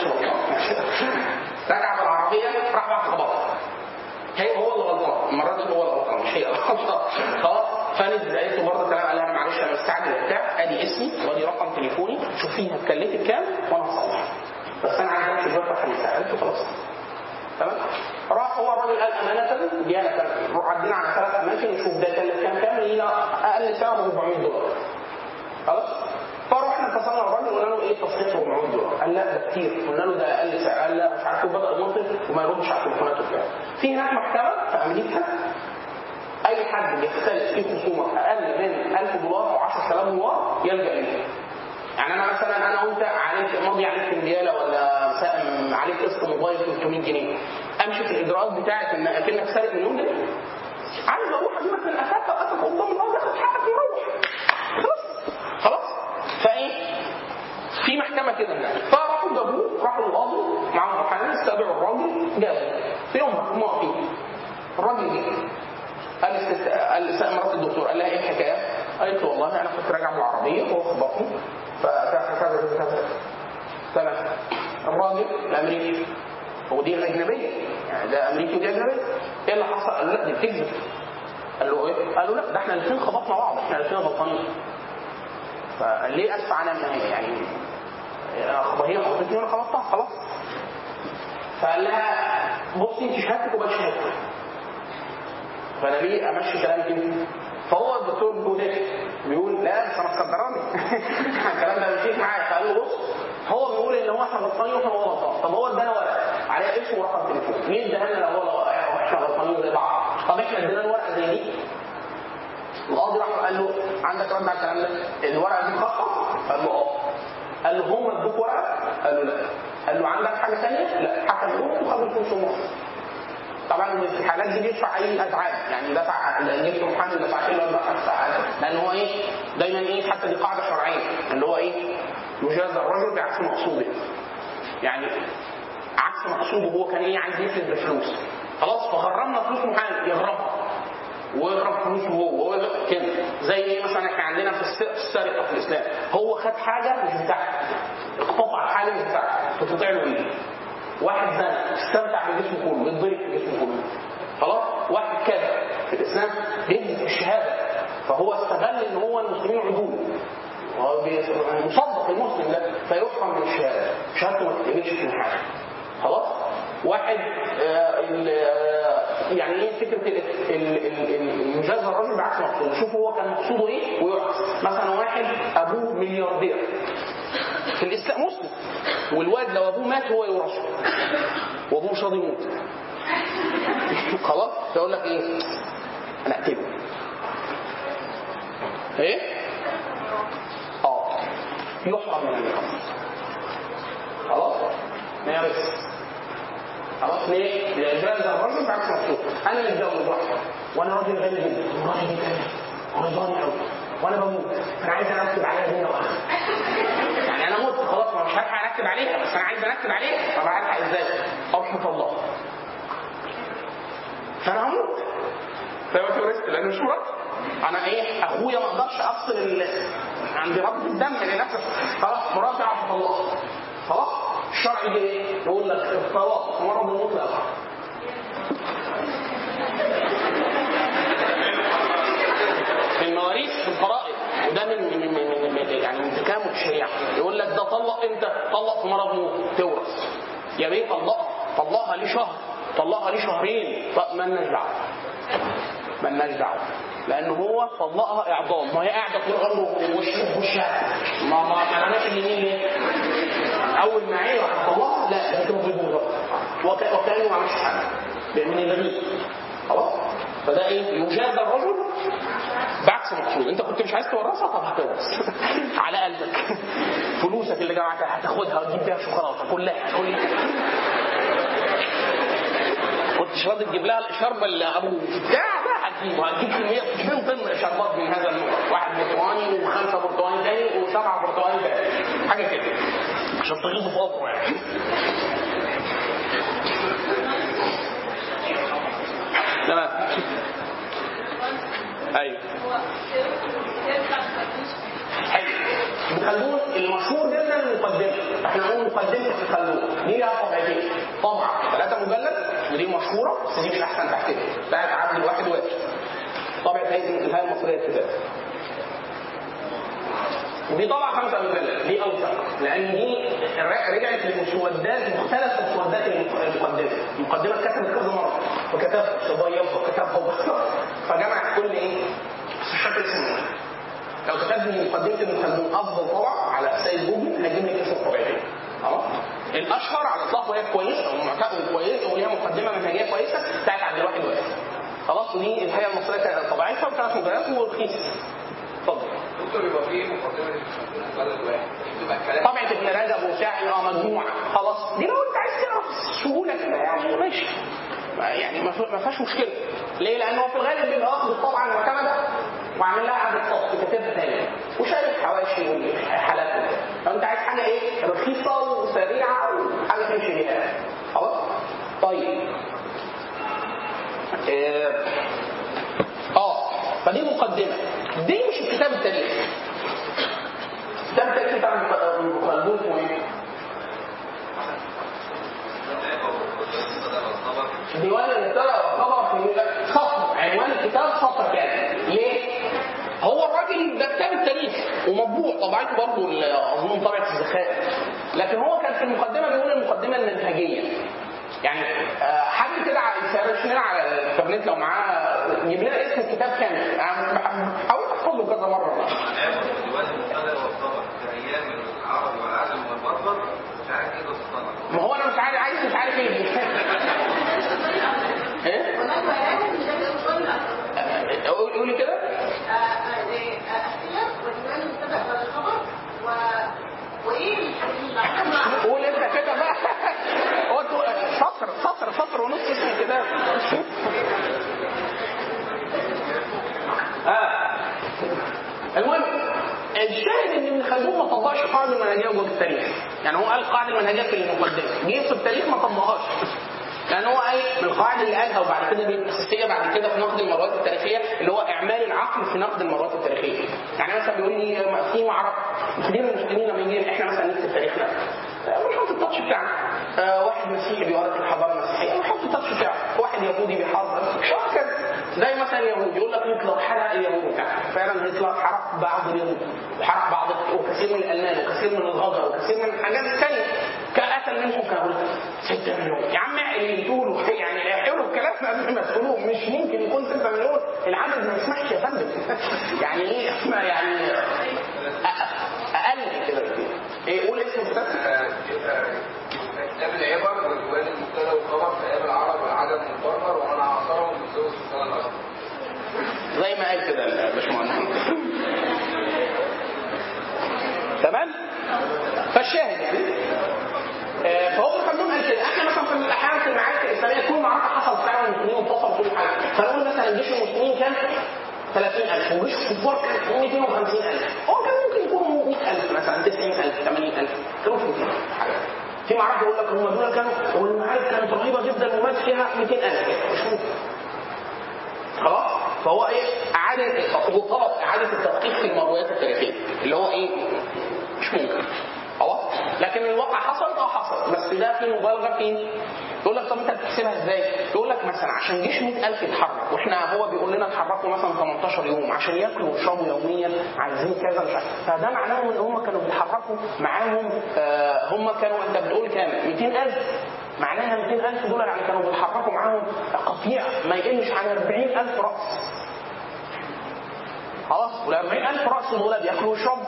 [SPEAKER 1] رجع بالعربيه راح بعد خبطها، هو اللي غلطان المره دي، هو اللي غلطان مش هي غلطان. خلاص فنزل قالت له برضه كلام، قال لها معلش انا مستعجل وبتاع، ادي اسمي وادي رقم تليفوني شوفيه هتكلفك كام وانا هصلح، بس انا عايز امشي بره خليسه. قالت له خلاص تمام. راح هو الراجل قال امانه ديانه عدينا على 3 اماكن نشوف ده كلف كام لقينا اقل سعر $400. خلاص فروحنا اتصلنا بالراجل قلنا له ايه تصحيح $400؟ قال لا ده كتير. قلنا له ده اقل سعر، قال لا مش عارف. بدا ينطق وما يردش على تليفوناته بتاعه. في هناك محكمه في امريكا اي حد بيختلف في خصومه اقل من $1000 او $10,000 يلجا اليه. يعني انا مثلا انا وانت عليك ماضي عليك كمبياله ولا عليك قسط موبايل 300 جنيه، امشي في الاجراءات بتاعه ان اكنك سارق $1,000,000 عايز اروح اجيبك من قفاك وقفك قدام الناس اخد حقك ويروح خلاص. فايه في محكمه كده هناك، فراحوا جابوه راحوا للقاضي معاهم محامي استدعوا الراجل جابوه في يوم هم واقفين. الراجل جه قال مرات الدكتور قال لها ايه الحكايه؟ قالت له والله انا كنت راجع بالعربيه وهو خبطني فكذا تمام. الراجل الامريكي ودي الاجنبيه يعني ده امريكي ودي اجنبيه، ايه اللي حصل؟ قال له لا دي بتكذب. قال له ايه؟ قال له لا ده احنا الاثنين خبطنا بعض، احنا الاثنين غلطانين. فقال ليه ادفع انا من يعني هي خبطتني وانا خبطتها خلاص. فقال لها بصي انت شهادتك وبقى شهادتك، فانا ليه امشي كلامك انت؟ فهو الدكتور بيقول لا مش انا مصدراني الكلام ده مشيت معايا. فقال له بص هو بيقول ان هو احنا غلطانين واحنا غلطان، طب هو ادانا ورقه عليها اسم ورقم تليفون، مين اداها لنا لو هو احنا غلطانين زي بعض؟ طب احنا ادينا له ورقه زي دي. القاضي راح قال له عندك رد على الكلام ده؟ الورقه دي مخطط؟ قال له قال له هم ادوك ورقه؟ قال له لا. قال له عندك حاجه ثانيه؟ لا. حكم له وخد الفلوس ومصر. طبعا في الحالات دي بيدفع اي اتعاب يعني دفع جبت محامي دفع كيلو لان هو ايه دايما ايه حتى دي قاعده شرعيه اللي هو ايه يجازى الرجل بعكس مقصوده. يعني عكس مقصوده هو كان ايه عايز يفلت بفلوس خلاص فغرمنا فلوس محامي يغرمها ويغرم فلوسه هو كده. زي ايه مثلا احنا عندنا في السرقه في الاسلام هو خد حاجه مش بتاعته اقتطع حاجه مش بتاعته فتطلع له ايه. واحد زنا استمتع بجسمه كله بيتضرب في جسمه كله خلاص. واحد كذا في الاسلام بيكذب الشهاده فهو استغل ان هو المسلمين عدول مصدق المسلم ده فيحرم من الشهاده، شهادته ما تتقبلش في حاجه خلاص. واحد يعني ايه فكره يجازى الرجل بعكس مقصوده. شوف هو كان مقصوده ايه ويحكم. مثلا واحد ابوه ملياردير في الاسلام مسلم والواد لو ابوه مات هو يورثه وابوه مش راضي يموت خلاص. يقول لك ايه انا اقتله ايه؟ يحرم من الميراث. خلاص؟ ميراث. خلاص ليه؟ لإجراء الرجل بعكس مكتوب. أنا متجوز واحدة وأنا راجل غني جدا وراجل جدا ورضاني قوي وأنا بموت، أنا عايز أركب عليها دنيا وآخرة. يعني أنا مت خلاص مش هلحق أركب عليها، بس أنا عايز أركب عليها، طب هلحق إزاي؟ أرحم الله. فأنا هموت. فما تورثت لأنه مش مراتي. أنا إيه؟ أخويا ما أقدرش أفصل عندي ربط الدم لنفسي. خلاص مراتي أرحم الله. خلاص؟ الشرع يقول لك الطلاق مرض مطلق. في المواريث في الفرائض، وده من يعني من تكامل الشريعه. يقول لك ده طلق امتى؟ طلق في مرض موت تورث. يا بيه طلقها ليه شهر، طلقها ليه شهرين، مالناش دعوه لان هو طلقها اعظام، ما هي قاعده طول عمره وشها ما عملناش اليمين ليه؟ اول ما عيل راح طلقها لا ده كده بيقول وكانه ما عملش حاجه من الغريب. خلاص؟ فده ايه؟ يجاب الرجل بعكس المقصود. انت كنت مش عايز تورثها، طب هتورث على قلبك. فلوسك اللي جمعتها هتاخدها وتجيب بيها شوكولاته كلها. كنتش راضي تجيب لها الاشاربه اللي ابو بتاع ده هتجيب كميه 2 طن اشاربات من هذا النوع، 1 برتقاني و5 برتقاني تاني و7 برتقاني تاني، حاجه كده عشان تغيظوا فاضوا يعني. تمام. ايوه ابن خلدون المشهور جدا المقدمه. احنا نقول مقدمه ابن خلدون دي لها طبعتين، طبعه 3 مجلد ودي مشهوره بس دي مش احسن تحتها بتاعت عبد الواحد واحد، طبعه الهيئه المصريه للكتاب. ودي طبعا 5 مجلد، دي اوسع لان دي رجعت لمسودات مختلف مسودات المقدمه اتكتبت كذا مره وكتبها وضيفها وكتبها فجمعت كل ايه؟ بس مش فاكر اسمه. لو كتبت من مقدمه ابن خلدون افضل طبعه على سيد جوجل هيجيب لك اسم الطبعتين. خلاص؟ الاشهر على الاطلاق وهي كويسه ومعتقد كويسه وليها مقدمه منهجيه كويسه بتاعت عبد الواحد واحد. خلاص؟ ودي الهيئه المصريه طبعتها ب3 مجلدات ورخيصه. اتفضل.
[SPEAKER 2] دكتور يبقى فيه مقدمه مجلد واحد تبقى كلام
[SPEAKER 1] طبعا ابن رجب وشاعر مجموعه. خلاص؟ دي لو انت عايز تقرا سهوله كده يعني ماشي. يعني ما فيهاش مشكله. ليه؟ لانه في الغالب بيبقى واخد الطبعه المعتمده وعامل لها عدد صف كتابها ثاني وشايف حواشي والحالات وكده. لو انت عايز حاجه ايه؟ رخيصه وسريعه وحاجه تمشي بيها. خلاص؟ طيب. فدي مقدمه. دي مش الكتاب التاريخ. كتاب التاريخ بتاع خلدون اسمه ايه؟ ديوان المبتدأ والخبر في سطر. عنوان الكتاب سطر كامل. ليه؟ هو الراجل ده كتاب التاريخ ومطبوع طبعته برضه اظن طبعه الزخارف، لكن هو كان في المقدمه بيقول المقدمه المنهجيه. يعني حد كده يسيرش لنا على الانترنت لو معاه يجيب لنا اسم الكتاب كامل. حاولت احفظه كذا مره.
[SPEAKER 2] ديوان المبتدأ والخبر في ايام العرب والعجم والبربر مش عارف ايه بالظبط.
[SPEAKER 1] ما هو انا مش عارف ايه دي. ايه؟ قولي كده. قول انت كده بقى. هو سطر ونص اسم الكتاب. المهم الشاهد ان ابن خلدون ما طبقش القاعده المنهجيه جوه التاريخ. يعني هو قال القاعده المنهجيه في المقدمه، جه في التاريخ ما طبقهاش. لان هو ايه؟ من القاعده اللي قالها وبعد كده بالاساسيه بعد كده في نقد المرويات التاريخيه اللي هو اعمال العقل في نقد المرويات التاريخيه. يعني مثلا بيقول لي في معركه كتير من المسلمين لما يجي احنا مثلا نكتب تاريخنا مش حاطط التاتش بتاعنا. واحد مسيحي بيورث الحضاره المسيحيه مش حاطط التاتش بتاعه. واحد يهودي بيحارب مش هكذا. زي مثلا اليهود يقول لك هتلر حرق اليهود. فعلا هتلر حرق بعض اليهود وحرق بعض وكثير من الالمان وكثير من الغجر وكثير من الحاجات الثانيه. قتل منهم كهول 6 مليون. يا عم اللي بتقولوا يعني احيوا الكلام قبل ما تقولوه. مش ممكن يكون 6 مليون. العدد ما يسمحش يا فندم. يعني ايه اسمها يعني اقل كده كتير. ايه قول اسمه كده.
[SPEAKER 2] كتاب العبر وديوان المبتدأ والخبر في ايام العرب والعجم والبربر ومن عاصرهم بسوء السلطان الاشهر.
[SPEAKER 1] زي ما قال كده الباشمهندس. 30,000 وجيش الكفار كان 250,000. هو كان ممكن يكونوا 100,000 مثلا، 90,000 80,000 كانوا في حاجه. في معركه يقول لك هم دول كانوا، والمعارك كانت رهيبه جدا ومات فيها 200,000 مش ممكن. خلاص. فهو ايه هو طلب اعاده التدقيق في المرويات التاريخيه اللي هو ايه مش ممكن. خلاص. لكن الواقع حصل بس ده في مبالغه فيه. يقول لك طب انت بتحسبها ازاي؟ يقول لك مثلا عشان جيش 100,000 يتحرك، واحنا هو بيقول لنا اتحركوا مثلا 18 يوم عشان ياكلوا ويشربوا يوميا، عايزين كذا مش عارف، فده معناه ان هم كانوا بيتحركوا معاهم هم كانوا، انت بتقول كام 200,000، معناها 200,000 دول يعني كانوا بيتحركوا معاهم قطيع ما يقلش عن 40,000 راس. خلاص. وال 40,000 راس دول بياكلوا ويشربوا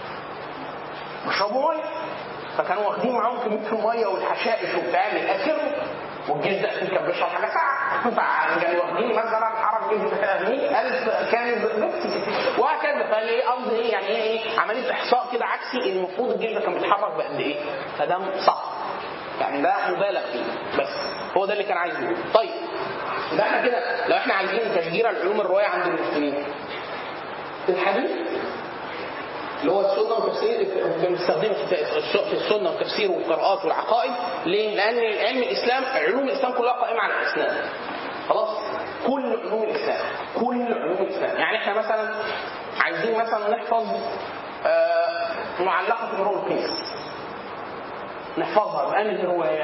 [SPEAKER 1] ميه، فكانوا واخدين معاهم كميه الميه والحشائش وبتاع ياكلوا، والجيش ده كان بيشرب حاجه ساعه، فكانوا واخدين مثلا حرب 100,000 كان بيبسي وهكذا. فايه قصدي ايه يعني ايه عمليه احصاء كده عكسي، المفروض الجيش ده كان بيتحرك بقد ايه، فده صح يعني، ده مبالغ فيه، بس هو ده اللي كان عايز يقوله. طيب ده احنا كده لو احنا عايزين تشجير العلوم الروايه عند المسلمين، الحديث اللي هو السنه وتفسير بنستخدمه في السنه والتفسير والقراءات والعقائد. ليه؟ لان علم الاسلام، علوم الاسلام كلها قائمه على الاسلام. خلاص. كل علوم الاسلام يعني احنا مثلا عايزين مثلا نحفظ معلقه امرؤ القيس، نحفظها بأنهي روايه؟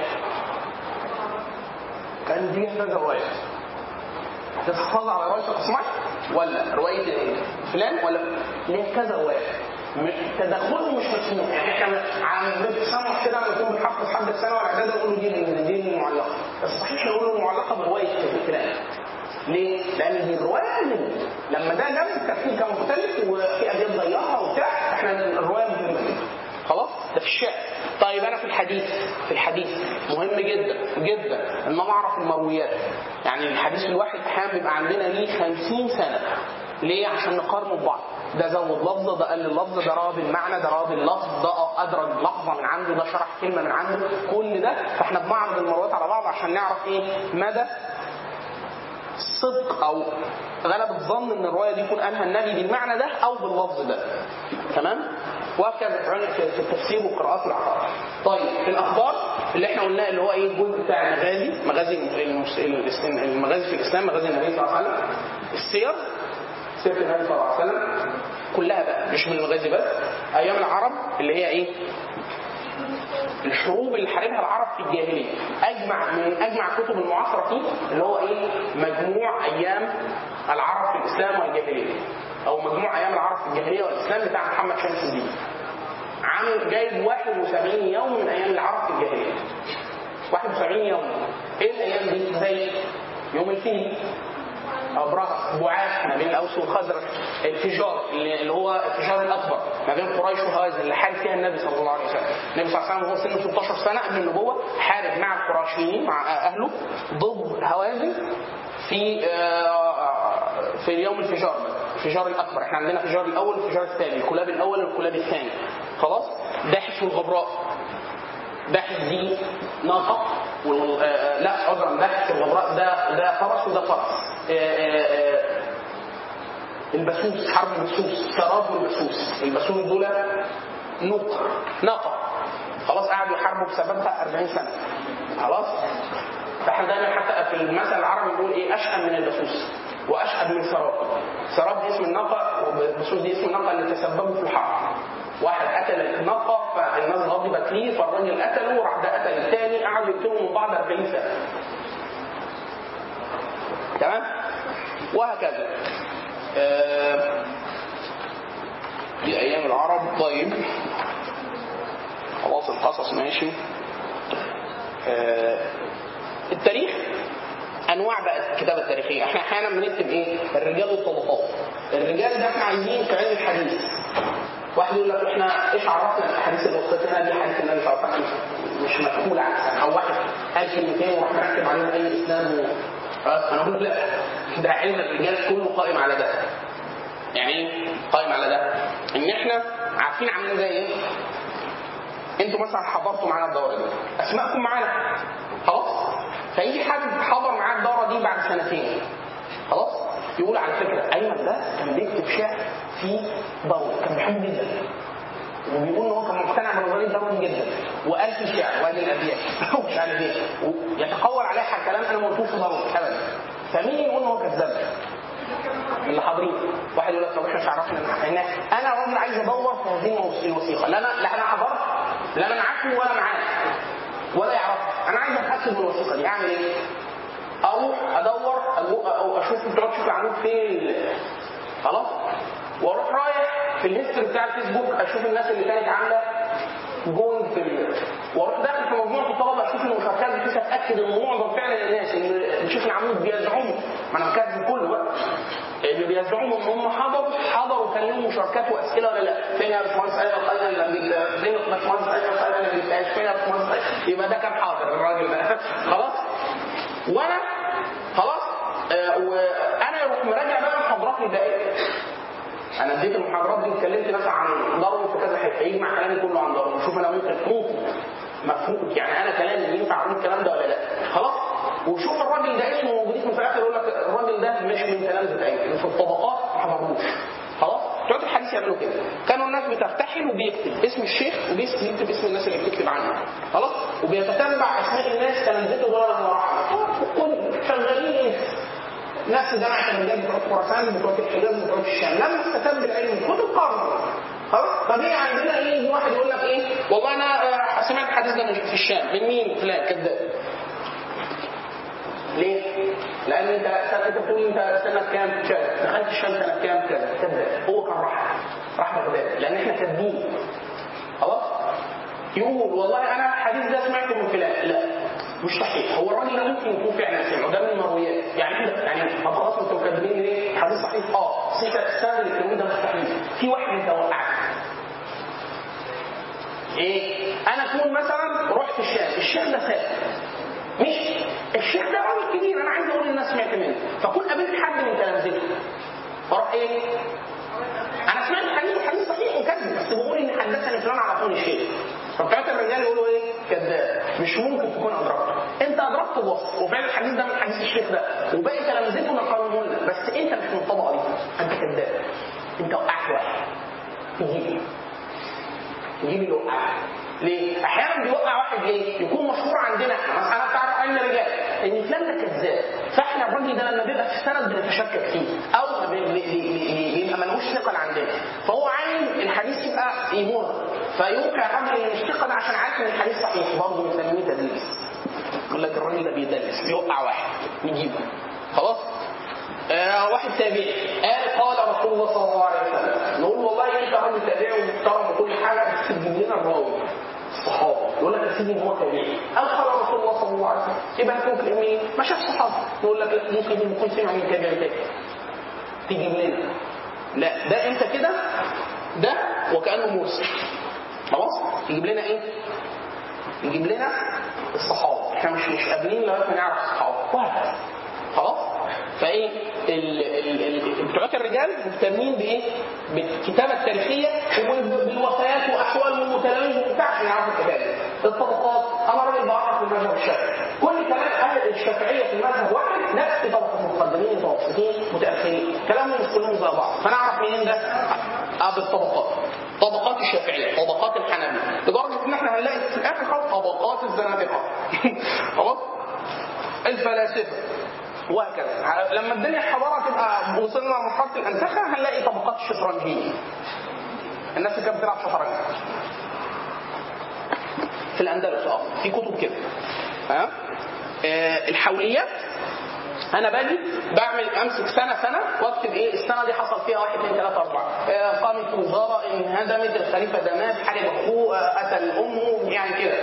[SPEAKER 1] كان دي كذا روايه، تحفظها على روايه الاصمعي ولا روايه فلان ولا ليه كذا روايه. تدخله مش مسموح. يعني احنا عم بنسمع كده لما نكون بنحفظ حد السنه والاعداد نقول دي المعلقه، بس صحيح نقول المعلقه بروايه فلان. ليه؟ لان دي الروايه لما ده جنب الترتيب كان مختلف وفي ابيات ضيقها وبتاع، احنا الروايه مهمه. خلاص. ده في الشعر. طيب انا في الحديث مهم جدا جدا ان انا اعرف المرويات. يعني الحديث الواحد احيانا بيبقى عندنا ليه 50 سنه. ليه؟ عشان نقارنه ببعض، ده زود لفظه، ده قلل لفظه، ده راب المعنى، ده راب اللفظ، ده ادرج لفظه من عنده، ده شرح كلمه من عنده، كل ده. فاحنا بنعرض المرويات على بعض عشان نعرف ايه مدى صدق او غلبة الظن ان الروايه دي يكون قالها النبي بالمعنى ده او باللفظ ده. تمام. وهكذا في التفسير والقراءات والعقائد. طيب في الاخبار اللي احنا قلناه اللي هو ايه الجزء بتاع المغازي في الاسلام، مغازي النبي صلى الله عليه وسلم، السير، سيره النبي صلى الله عليه وسلم كلها بقى مش من المغازي بس، ايام العرب اللي هي ايه الحروب اللي حاربها العرب في الجاهليه، اجمع كتب المعاصره فيه اللي هو ايه مجموع ايام العرب في الاسلام والجاهليه، او مجموع ايام العرب في الجاهليه والاسلام بتاع محمد شمس الدين. عامل جايب 71 يوم من ايام العرب في الجاهليه. 71 يوم. ايه الايام دي؟ زي يوم الفيل، أبرهة، بعاث ما بين الأوس والخزرج، الفجار اللي هو الفجار الأكبر ما بين قريش وهوازن اللي حارب فيها النبي صلى الله عليه وسلم. النبي صلى الله عليه وسلم وهو سنه 16 سنة قبل النبوة حارب مع القراشيين مع أهله ضد هوازن في يوم الفجار، الفجار الأكبر. احنا عندنا الفجار الأول والفجار الثاني، الكلاب الأول والكلاب الثاني. خلاص. داحس والغبراء. داحس دي ناقة لا عذرا، داحس والغبراء ده فرس وده فرس. البسوس، حرب البسوس، سراب والبسوس. البسوس دول ناقة. خلاص. قعدوا يحاربوا بسببها 40 سنة. خلاص. فاحنا دايما حتى في المثل العربي بنقول ايه اشأم من البسوس واشأب من سراب. سراب دي اسم الناقة والبسوس دي اسم الناقة اللي تسببوا في الحرب. واحد قتل الناقة فالناس غضبت ليه فالراجل قتله وراح ده قتل الثاني، قعدوا يقتلوا من بعض 40 سنة. تمام. وهكذا في ايام العرب. طيب خلاص القصص ماشي. التاريخ انواع بقى الكتابه التاريخيه. احنا احيانا بنكتب ايه الرجال والطبقات. الرجال ده احنا عايزين في علم الحديث. واحد يقول لك احنا ايش عرفنا الحديث اللي وصلتنا دي حديث النبي صلى الله عليه وسلم مش مفهوم عكسا، او واحد قال كلمتين وراح مركب عليهم اي اسلام انا اقول لا، ده علم الرجال كله قائم على ده. يعني ايه قائم على ده؟ ان احنا عارفين عاملين زي ايه. انتوا مثلا حضرتوا معانا الدوره دي، اسماءكم معانا خلاص. فيجي حد حضر معانا الدوره دي بعد سنتين خلاص، يقول على فكره ايمن ده كان بيكتب شعر في ضوء، كان بيحبه جدا، وبيقول ان هو كان مقتنع بنظريه داروين جدا، وقال في شعر وادي الابيات مش عارف ايه، ويتقول عليها كلام انا ما قلتوش في داروين ابدا. فمين يقول ان هو كذاب؟ اللي حاضرين. واحد يقول لك طب احنا مش عرفنا ان انا راجل عايز ادور في هذه الوثيقه، لا انا حضرت، لا انا معاكم ولا معاه ولا يعرف، انا عايز اتاكد من الوثيقه دي. اعمل ايه؟ اروح ادور او اشوف بتقعد تشوف العنوان فين خلاص، واروح رايح في الهيستوري بتاع الفيسبوك اشوف الناس اللي كانت عامله جوين في واروح داخل في مجموعه الطلبه اشوف المشاركات بحيث اتاكد ان معظم فعلا الناس اللي بتشوف العمود بيزعموا، ما انا مكذب كله بقى، اللي بيزعموا ان هم حضروا كان لهم مشاركات واسئله ولا لا. فين يا باشمهندس ايمن؟ فين يا باشمهندس ايمن؟ اللي بيتقاش فين يا باشمهندس؟ يبقى ده كان حاضر الراجل ده خلاص. وانا خلاص وانا اروح مراجع بقى محاضرات الباقيه. انا اديت المحاضرات دي اتكلمت مثلا عن ضرب في كذا حته، يجمع كلامي كله عن ضرب، شوف انا ممكن مفهوم يعني انا كلامي ينفع اقول الكلام ده ولا لا خلاص. وشوف الراجل ده اسمه موجودين في الاخر يقول لك الراجل ده مش من تلامذه ايمن، في الطبقات ما حضروش خلاص. بتوع الحديث يعملوا كده، كانوا الناس بترتحل وبيكتب اسم الشيخ وبيكتب اسم الناس اللي بتكتب عنه خلاص، وبيتتبع اسماء الناس تلامذته دول المراحل شغالين ناس جماعه الرجال بتوع خراسان بتوع الحجاز بتوع الشام. لما استتب العلم كتب قرن خلاص. فدي عندنا ايه؟ واحد يقول لك ايه والله انا سمعت الحديث ده في الشام من مين؟ فلان كذاب. ليه؟ لان انت بتقول انت سنه كام كذا، دخلت الشام سنه كام كذا، كذاب. هو كان راح بغداد لان احنا كاتبين خلاص. يقول والله انا الحديث ده سمعته من فلان، لا مش صحيح. هو الراجل ده ممكن يكون فعلا سمعه، ده من المرويات يعني طب خلاص انتوا كاتبين ليه حديث صحيح؟ صحيح السند اللي بتقولوه ده مستحيل. في واحد انت وقعت ايه؟ انا اكون مثلا رحت الشيخ ده ساب، مش الشيخ ده راجل كبير انا عايز اقول للناس سمعت منه، فكون قابلت حد من تلامذته فراح ايه؟ انا سمعت الحديث صحيح وكذب، بس بقول ان حدثني فلان على طول الشيخ. فبتوع الرجال يقولوا ايه؟ كذاب. مش ممكن تكون ادركته، انت ادركت الوصف وفعلا الحديث ده من حديث الشيخ ده وباقي تلامذته نقلوه لنا، بس انت مش من الطبقه دي، انت كذاب. انت وقعت واحد تجيب اللي وقع. ليه؟ احيانا بيوقع واحد ليه؟ يكون مشهور عندنا احنا، انا بتعرف علم الرجال ان فلان ده كذاب، فاحنا الراجل ده لما بيبقى في السند بنتشكك فيه او بيبقى ملوش ثقل عندنا، فهو عايز الحديث يبقى يمر فيوقع الراجل اللي مش ثقل عشان عارف ان الحديث صحيح، برضه بنسميه تدليس. يقول لك الراجل ده بيدلس، بيوقع واحد نجيبه خلاص. واحد تابعي قال رسول الله صلى الله عليه وسلم، نقول والله انت راجل تابعي ومحترم وكل حاجه، بس تجيب لنا الراوي الصحابه. يقول لك يا سيدي هو تابعي قال رسول الله صلى الله عليه وسلم، يبقى ممكن مين؟ ما شاف صحابه. يقول لك لا ممكن يكون سمع من تابعي تاني تجيب لنا. لا ده انت كده ده وكانه مرسل خلاص. يجيب لنا ايه؟ يجيب لنا الصحابه، احنا مش قابلين لغايه ما نعرف الصحابه وهكذا خلاص. فايه بتوع الرجال مهتمين بايه؟ بالكتابه التاريخيه وبالوفيات واحوال المتلامذ وبتاع عشان يعرفوا الكتابه. الطبقات انا راجل بعرف المذهب الشافعي، كل كلام اهل الشافعيه في المذهب واحد، نفس طبقه مقدمين متوسطين متاخرين كلامهم مش كلهم زي بعض، فانا اعرف منين ده؟ بالطبقات. طبقات الشافعيه، طبقات الحنابلة، لدرجه ان احنا هنلاقي في الاخر خالص طبقات الزنادقه خلاص، الفلاسفه وهكذا. لما الدنيا الحضاره تبقى وصلنا لمرحله الانتخه هنلاقي طبقات الشطرنجيه، الناس اللي كانت بتلعب شطرنج في الاندلس في كتب كده الحوليات. انا باجي بعمل امسك سنه واكتب ايه السنه دي حصل فيها 1 2 3 4 قامت وزاره انهدمت، الخليفه ده مات، حارب اخوه، قتل امه، يعني كده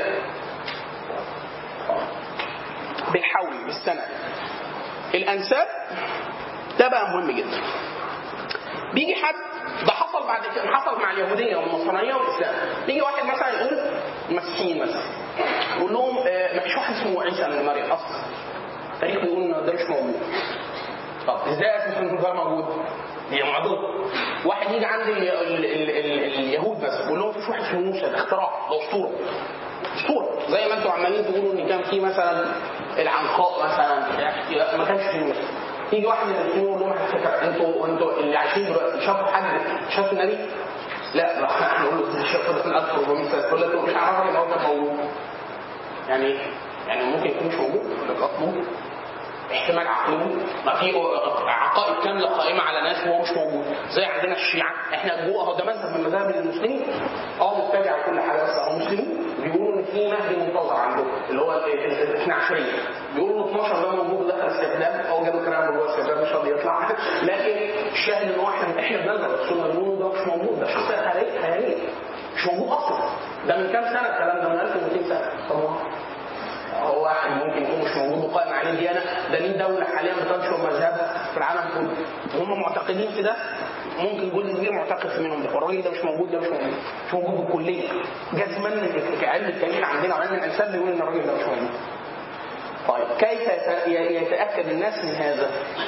[SPEAKER 1] بالحول بالسنه. الانساب ده بقى مهم جدا. بيجي حد ده حصل بعد كده، حصل مع اليهوديه والنصرانيه والاسلام. بيجي واحد مثلا يقول المسيحيين مثلا يقول لهم ما فيش واحد اسمه عيسى ابن مريم اصلا، التاريخ بيقول ان ده مش موجود. طب ازاي اسمه انه ده موجود؟ دي معضله. واحد يجي عند اليهود مثلا يقول لهم مفيش واحد اسمه موسى، ده اختراع، ده اسطوره زي ما انتم عمالين تقولوا ان كان في مثلا العنقاء مثلا، ما كانش في موسى. يجي واحد من المسلمين يقول لهم انتوا اللي عايشين دلوقتي شافوا حد شاف النبي؟ لا هنقول له ازاي شافوا ده من 1400 سنه؟ يقول لك مش عارف ان هو كان موجود. يعني ممكن يكون مش موجود، ممكن احتمال عقلي، ما في عقائد كامله قائمه على ناس وهو مش موجود. زي عندنا الشيعه، احنا جوه اهو ده مذهب من مذاهب المسلمين، متبع كل حاجه، بس هم مسلمين بيقولوا ان في مهدي منتظر عندهم اللي هو الاثنا عشريه، بيقولوا 12 ده موجود دخل استخدام او جابوا كلام جوه استخدام مش راضي يطلع. لكن الشاهد ان هو احنا بننزل السنه بنقول ده مش موجود، ده شخصيه خياليه مش موجود اصلا. ده من كام سنه الكلام ده؟ من 1200 سنه. طبعا هو واحد ممكن يكون مش موجود وقائم عليه ديانه، ده ليه دوله حاليا بتنشر مذهبها في العالم كله وهم معتقدين في ده، ممكن جزء كبير معتقد منهم ده، والراجل ده مش موجود، ده مش موجود بالكليه جزما. كعلم التاريخ عندنا وعلم الانسان بيقول ان الراجل ده مش موجود. طيب كيف يتاكد الناس من هذا؟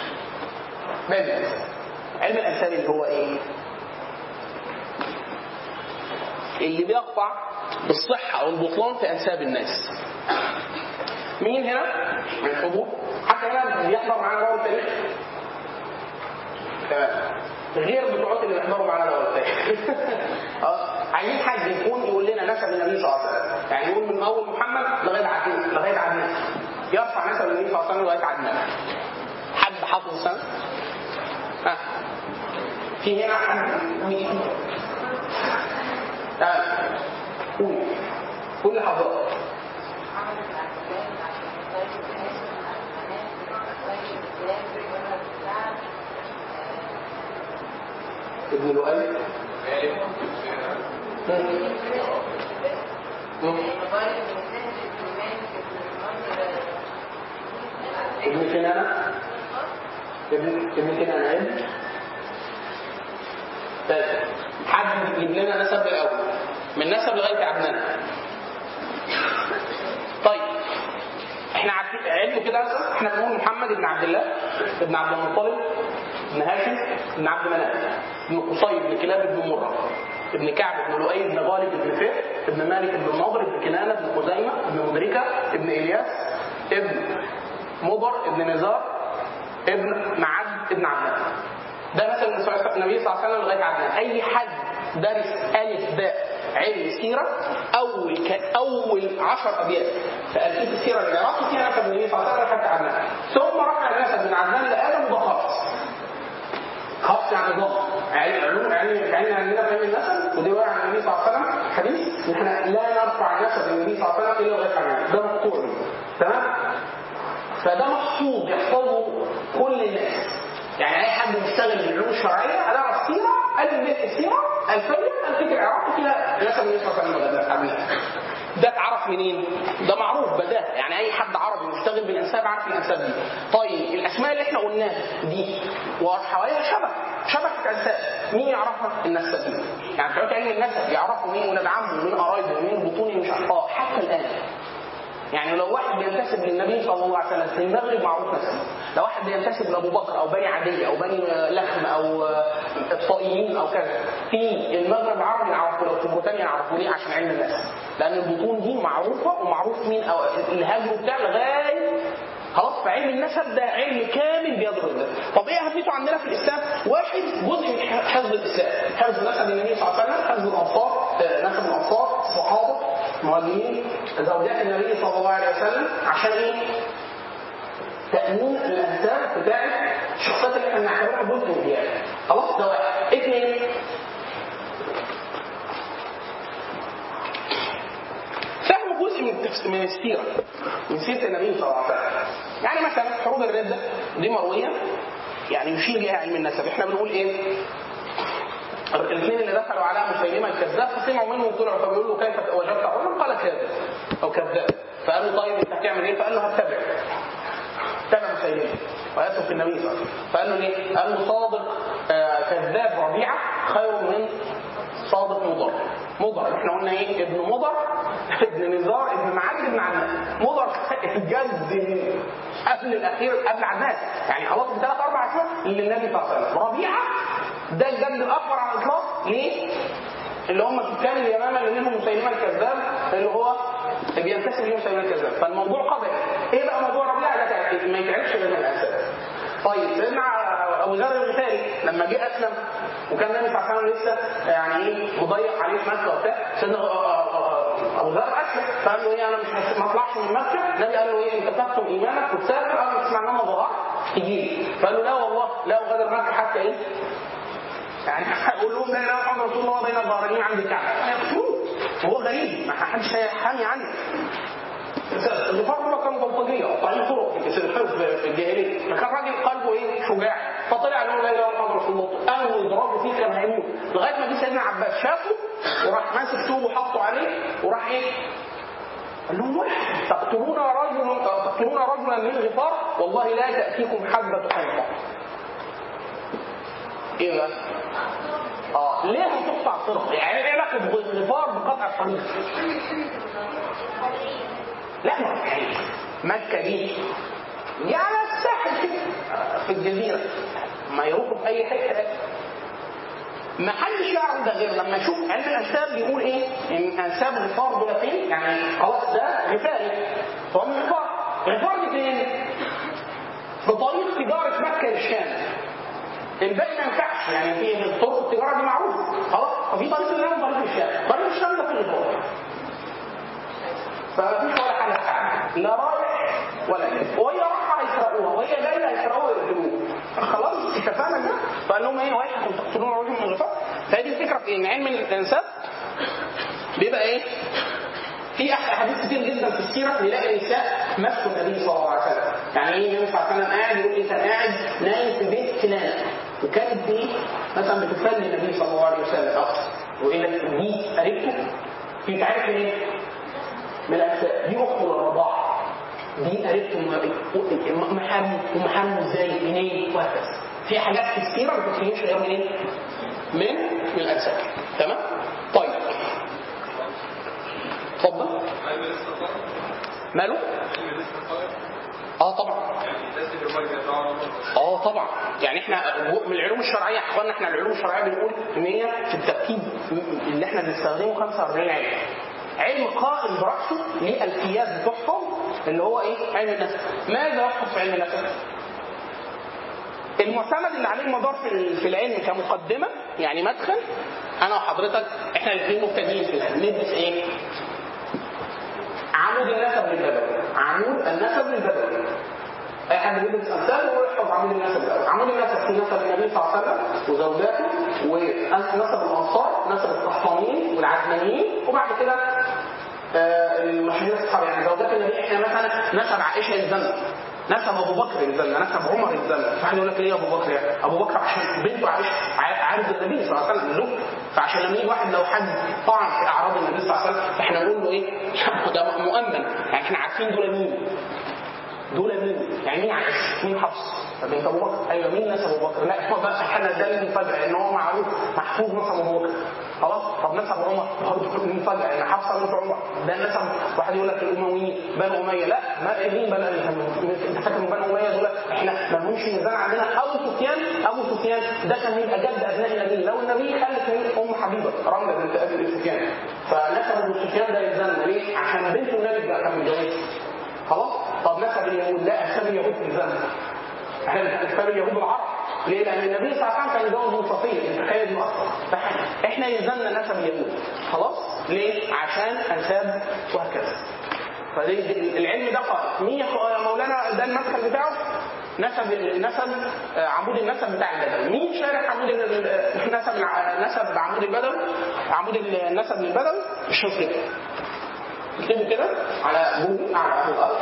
[SPEAKER 1] علم الانسان اللي هو ايه؟ اللي بيقطع بالصحه او البطلان في انساب الناس. مين هنا من الحضور حتى هنا بيحضر معانا دور التاريخ؟ تمام. غير بتوعات اللي بيحضروا معانا دور التاريخ. عايزين حد يكون يقول لنا نسب النبي صلى الله عليه وسلم، يعني يقول من اول محمد لغايه عدنان، يرفع نسب النبي صلى الله عليه وسلم لغايه عدنان. حد حافظ السنه؟ في هنا حد؟ تمام. قول حضرتك. ابن لؤي ابن كنانة طيب حد يجيب لنا نسب الاول من نسب لغايه عدنان. طيب احنا عارفين علمه كده، احنا بنقول محمد ابن عبد الله ابن عبد المطلب ابن هاشم ابن عبد مناف ابن قصي ابن كلاب ابن مرة ابن كعب ابن لؤي ابن غالب ابن فهر ابن مالك ابن النضر ابن كنانة ابن خزيمة ابن مدركة ابن إلياس ابن مضر ابن نزار ابن معد ابن عدنان. ده مثلا النبي صلى الله عليه وسلم لغاية عدنان. أي حد درس ألف باء علم سيرة أول 10 أبيات في ألفية السيرة العراقي فيها نسب النبي صلى الله عليه وسلم حتى عدنان، ثم رفع النسب من عدنان لآدم وده خاص يعني ضم علم عندنا في النسب، ودي وقع عن النبي صلى الله عليه وسلم حديث ان احنا لا نرفع نسب النبي صلى الله عليه وسلم الا لغايه عدنان، ده مقطوع. تمام. فده محفوظ يحفظه كل الناس، يعني اي حد بيشتغل بالعلوم الشرعيه على السيره السيره الفيه العراقي فيها نسب النبي صلى الله عليه وسلم. ده اتعرف منين؟ ده معروف بداهه، يعني اي حد عربي مشتغل بالانساب عارف الانساب دي. طيب الاسماء اللي احنا قلناها دي وحواليها شبكه انساب، مين يعرفها؟ النساب دي. يعني بتوع علم النسب يعرفوا مين ولاد عمه ومين قرايبه ومين بطوني مش عارف حتى الان. يعني لو واحد بينتسب للنبي صلى الله عليه وسلم في المغرب معروف نسبه، لو واحد بينتسب لابو بكر او بني عدي او بني لخم او الطائيين او كذا في المغرب عربي يعرفوا، لو في بريطانيا يعرفوا. ليه؟ عشان علم النسب، لان البطون دي معروفه ومعروف مين او الهجر بتاع لغايه خلاص. فعلم النسب ده علم كامل بيدرس ده. طب ايه اهميته عندنا في الاسلام؟ واحد جزء من حفظ الاسلام، حفظ نسب النبي صلى الله عليه وسلم، حفظ الانصار، نسب الانصار، الصحابه، مهاجرين، زوجات النبي صلى الله عليه وسلم، عشان ايه؟ تأمين الانساب بتاعت الشخصيات اللي احنا بنعتبرها جزء من الديانه. خلاص ده واحد. اثنين، فهم جزء من السيره، من سيره النبي صلى الله عليه وسلم. يعني مثلا حروب الردة دي مرويه، يعني يشير لها علم النسب. احنا بنقول ايه؟ الاثنين اللي دخلوا على مسيلمة الكذاب فسمعوا منه وطلعوا فبيقول له كيف وجدت رجلا؟ قال كاذب او كذاب. فقال له طيب انت هتعمل ايه؟ فقال له هتبع مسيلمة ويترك النبي صلى الله عليه وسلم. فقال له ليه؟ قال له صادق كذاب ربيعة خير من صادق مضر. احنا قلنا ايه؟ ابن مضر ابن نزار ابن معد ابن عدنان. مضر الجد قبل الاخير قبل عدنان، يعني خلاص ب3-4 اسماء للنبي صلى الله عليه وسلم. ربيعة ده الجد الاكبر على الاطلاق. ليه؟ اللي هم سكان اليمامه اللي منهم مسيلمة الكذاب اللي هو بينتسب ليه مسيلمة الكذاب. فالموضوع قضيه. ايه بقى موضوع ربيعة ده؟ ما يتعرفش غير من الانساب. طيب سيدنا ابو ذر الغفاري لما جه اسلم وكان النبي صلى الله عليه وسلم لسه يعني ايه مضيق عليه في مكه وبتاع، سيدنا ابو ذر اسلم فقال له ايه انا مش ما اطلعش من مكه. النبي قال له ايه انت تكتم ايمانك وتسافر قبل ما تسمع ان انا ظهرت تجي. فقال له لا والله لا اغادر مكه حتى ايه يعني اقول لهم لا اله الا الله رسول الله بين الظهرين عند الكعبه هيقتلوه وهو غريب ما حدش هيحامي عنه. الغفار دول كانوا بلطجيه قاطعين طرق في الجاهليه، فكان راجل قلبه ايه شجاع فطلع له لا اله الا الله رسول الله قاموا يضربوا فيه كان هيموت لغايه ما جه سيدنا عباس شافه وراح ماسك ثوبه وحطه عليه وراح ايه قال لهم وحش تقتلون رجلا من غفار والله لا تاتيكم حبه حنطه. ايه بقى؟ ليه هتقطع الطرق؟ يعني ايه علاقه الغفار بقطع الطريق؟ لا يعني مكه دي يعني الساحل كده في الجزيره ما يروحوا في اي حته ما حدش يعرف ده غير لما يشوف علم الانساب بيقول ايه ان انساب غفار دول فين يعني خلاص ده غفاري هو من غفار دي فين؟ في طريق تجاره مكه للشام الباقي ما ينفعش يعني في طرق التجاره دي معروفه خلاص ففي طريق الشام طريق الشام ده في الغفار فمفيش ولا حاجه بتاعها لا رايح ولا جاي وهي رايحه هيسرقوها وهي جايه هيسرقوها ويقتلوها خلاص اتفقنا ده. فقال لهم ايه واحد كنتوا تقتلون رجل من الغفار. فهذه الفكره في ان علم الانساب بيبقى ايه في احاديث كتير جدا في السيره نلاقي نساء مسكوا النبي صلى الله عليه وسلم يعني ايه النبي صلى الله عليه وسلم قاعد يقول ايه كان قاعد نايم في بيت فلان وكانت دي مثلا بتفلي النبي صلى الله عليه وسلم اكتر والا دي قريبته في تعرف ايه من الأنساب دي أخته للرضاعة دي قريبته ومحامه ازاي منين وهكذا في حاجات في السيرة ما بتفهمش غير منين من الأنساب تمام. طيب اتفضل ماله طبعا طبعا يعني احنا من العلوم الشرعيه اخوانا احنا العلوم الشرعيه بنقول ان هي في الترتيب اللي احنا بنستخدمه 45 علم قائم برأسه للألفيات بتحفظ اللي هو ايه علم النسب. ماذا يحفظ في علم النسب؟ المعتمد اللي عليه المدار في العلم كمقدمه يعني مدخل انا وحضرتك احنا الاثنين مبتدئين في العلم ندرس ايه؟ عمود النسب للبدوي عمود النسب للبدوي اي حد بيدرس امثال هو يحفظ عمود النسب الاول. عمود النسب في نسب النبي صلى الله عليه وسلم وزوجاته ونسب الانصار نسب القحطانيين والعدنانيين وبعد كده المشاهير الصحابه يعني زوجات النبي احنا مثلا نسب عائشه يلزمنا نسب ابو بكر يلزمنا نسب عمر يلزمنا. فاحنا يقول لك ليه ابو بكر يعني ابو بكر عشان بنته عائشه عارض النبي صلى الله عليه وسلم زوج فعشان لما يجي واحد لو حد طعن في اعراض النبي صلى الله عليه وسلم احنا نقول له ايه ده مؤمن يعني احنا عارفين دول مين يعني مين عائشه مين حفص بنت ابو بكر ايوه مين نسب ابو بكر لا هو بقى احنا ده المفاجاه ان هو معروف محفوظ نسب ابو بكر خلاص. طب نسب عمر برضه المفاجاه ان حفصه بنت عمر ده نسب واحد يقول لك الامويين بنو اميه لا ما مين بنو انت فاكر من بنو اميه دول احنا ما لهمش ميزان عندنا. ابو سفيان ده كان هيبقى جد ابناء النبي لو النبي خلف من حبيبه رمله بنت ابي سفيان فنسب ابو سفيان ده يلزمنا ليه؟ عشان بنت النبي بقى كان متجوزها خلاص. طب نسب اليهود لا نسب اليهود يلزمنا احنا نسب اليهود العرب ليه؟ لان النبي صلى الله عليه وسلم كان يتجوز صفيه انت تخيل دي اصلا احنا يلزمنا نسب اليهود خلاص ليه؟ عشان انساب وهكذا. فدي العلم ده قائم مين يا مولانا ده المدخل بتاعه نسب عمود النسب بتاع البدوي. مين شارح عمود نسب عمود البدوي عمود النسب للبدوي الشوف كده اكتبوا كده على جوجل على الارض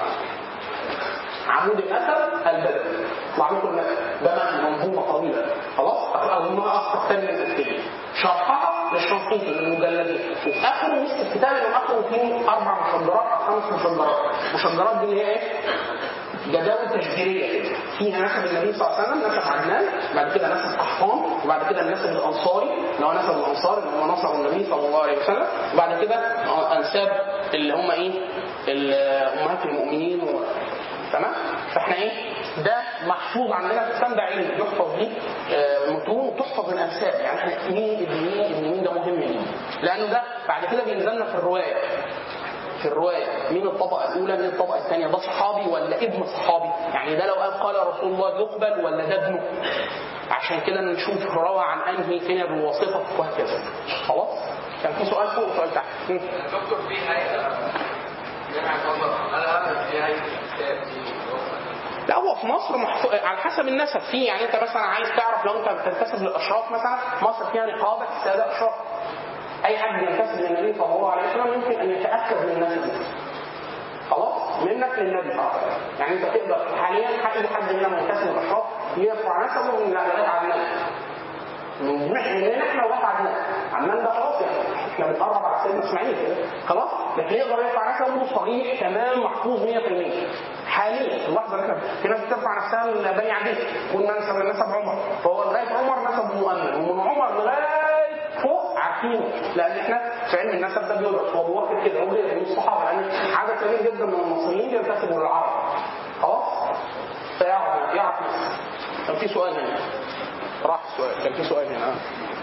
[SPEAKER 1] عمود النسب البدوي طلع لكم النسب ده منظومه طويله خلاص اظنها اكثر من الكتاب شرحها للشنقيطي للمجلدين وفي اخر نص الكتاب اللي اخره فيه 4 مشجرات او 5 مشجرات. المشجرات دي اللي هي ايه؟ جداول تشجيريه فيها نسب النبي صلى الله عليه وسلم نسب عدنان بعد كده نسب قحطان وبعد كده النسب الانصاري اللي هو نسب الانصار اللي هم نصروا النبي صلى الله عليه وسلم وبعد كده انساب اللي هم ايه امهات المؤمنين تمام. فاحنا ايه ده محفوظ عندنا في الاسلام ده علم يحفظ دي متون تحفظ الانساب يعني احنا مين ده مهم ليه لانه ده بعد كده بينزلنا في الروايه في الروايه مين الطبقه الاولى مين الطبقه الثانيه، ده صحابي ولا ابن صحابي، يعني ده لو قال رسول الله يقبل ولا ده ابنه، عشان كده نشوف روى عن انهي فين الواسطه وهكذا. خلاص. كان في سؤال فوق وسؤال تحت.
[SPEAKER 2] دكتور في هيئه جامع الازهر، هل هذا في هيئه الكتاب دي؟
[SPEAKER 1] لا هو في مصر على حسب النسب فيه، يعني انت مثلا عايز تعرف لو انت بتنتسب للاشراف مثلا، مصر فيها نقابه الساده اشراف، اي حد ينتسب للنبي صلى الله عليه وسلم يمكن ان يتاكد من النسب خلاص منك للنبي صلى الله عليه وسلم. يعني انت تقدر حاليا اي حد هنا منتسب للاشراف يرفع نسبه من لغايه عدنان، مننا احنا لغايه عدنان ده خلاص، يعني احنا بنقرب على سيدنا اسماعيل كده خلاص، لكن يقدر يرفع نسبه صحيح تمام محفوظ 100%. حاليا في اللحظه اللي في ناس بترفع نفسها لبني عدي، قلنا نسب عمر، فهو لغايه عمر نسب مؤمن، ومن عمر لغايه فوق عارفينه، لان احنا في علم النسب ده بيدرس وابو بكر كده وغيره من الصحابه، لان عدد كبير جدا من المصريين بينتسبوا للعرب خلاص، فيعرف نفسه. كان في سؤال هنا راح السؤال، كان في سؤال هنا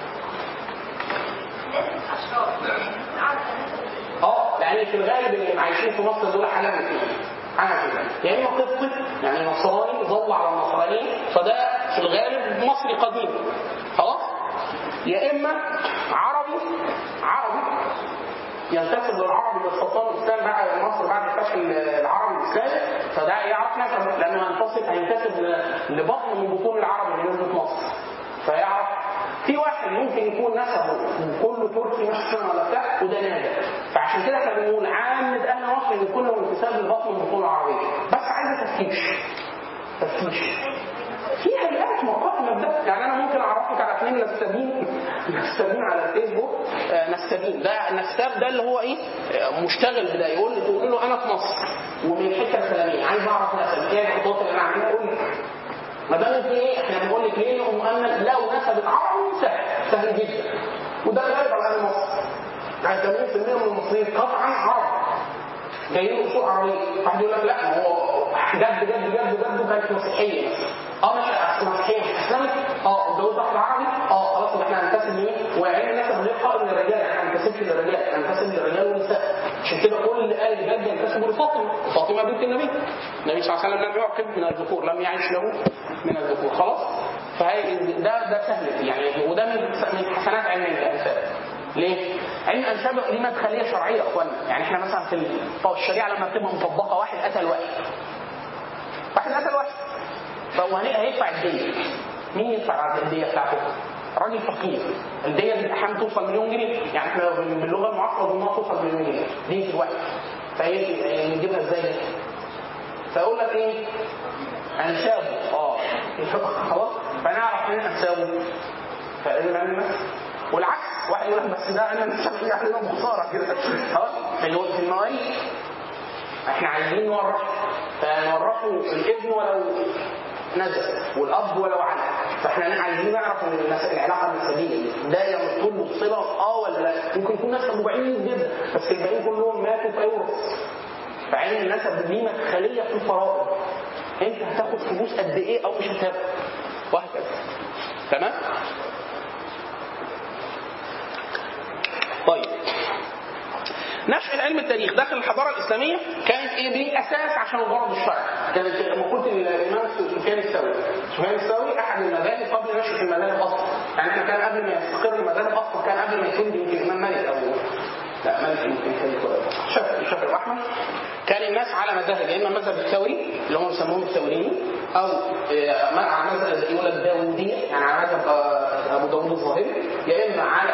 [SPEAKER 1] لان في الغالب اللي عايشين في مصر دول حاجه من كده، يا اما قبطي يعني نصراني ظل على النصرانيه فده في الغالب مصري قديم خلاص، يا اما عربي ينتسب للعربي باستيطان الاسلام بعد مصر بعد فشل العربي الاسلامي، فده يعرف نسبه لانه هينتسب لبطن من بطون العرب اللي نزلت مصر، فيعرف. في واحد ممكن يكون نسبه كله تركي مثلا ولا بتاع وده نادر، فعشان كده احنا بنقول عامة اهل مصر ان كنا منتسب لبطن من بطون العربيه، بس عايزه تفتيش. في هيئات مقاطع ده، يعني انا ممكن اعرفك على 2 نسابين على الفيسبوك. نسابين ده النساب ده اللي هو ايه مشتغل بدا تقول له انا في مصر ومن الحته الفلانيه عايز اعرف نسب ايه الخطوات اللي انا عاملها، قول لي ما دام في ايه احنا بنقول لك ليه مؤمن لو نسبت عربي سهل جدا، وده غالب على اهل مصر، يعني 80% من المصريين قطعا عرب جايين اصول عربيه، واحد يقول لك لا هو جد كانت مسيحيه مثلا، مش مسيحيه مش اسلامي، اتجوز واحد عربي، خلاص يبقى احنا هننتسب ليه، وعين النسب غير قائم للرجال، احنا ما بننتسبش للرجال، احنا بننتسب للرجال والنساء، عشان كده كل آل الجد ينتسبوا لفاطمه بنت النبي صلى الله عليه وسلم، لم يعقب من الذكور، لم يعيش له من الذكور خلاص. فهي ده سهل يعني، وده من حسنات علم الانساب. ليه؟ علم الانساب ليه مدخليه شرعيه يا اخوانا، يعني احنا مثلا في الشريعه لما بتبقى مطبقه واحد قتل واحد فهو هيدفع الديه، مين يدفع الديه بتاعته؟ راجل فقير، الديه دي احيانا توصل مليون جنيه، يعني احنا باللغه المعاصره قلنا توصل مليون جنيه دي الواحد، فيجيبها ازاي؟ فيقول لك ايه؟ انسابه خلاص، فنعرف مين انسابه فإذن الناس، والعكس واحد يقول لك بس ده انا مش شغال علينا بخساره كده خلاص. في المواريث احنا عايزين نورث، فنورثه الابن ولو نزل والاب ولو على، فاحنا عايزين نعرف العلاقه النسبيه ده يمثل له صله ولا لا. ممكن يكون نسب بعيد جدا بس الباقيين كلهم ماتوا فيورث، فعلم النسب دي مدخليه في الفرائض، انت هتاخد فلوس قد ايه او مش هتاخد وهكذا. تمام. طيب نشأة علم التاريخ داخل الحضارة الإسلامية كانت إيه دي أساس عشان الغرض الشرعي. كانت مقولة الإمام سفيان الثوري أحد المذاهب قبل نشأة المذاهب أصلا، يعني إحنا كان قبل ما يستقر المذاهب أصلا كان قبل ما يكون يمكن الإمام مالك أو لا مالك يمكن الشافعي وأحمد، كان الناس على مذاهب، يا إما مذهب الثوري اللي هم يسموهم الثوريين، أو على مذهب يقول الداوودية يعني على مذهب أبو داوود الظاهري، يا إما على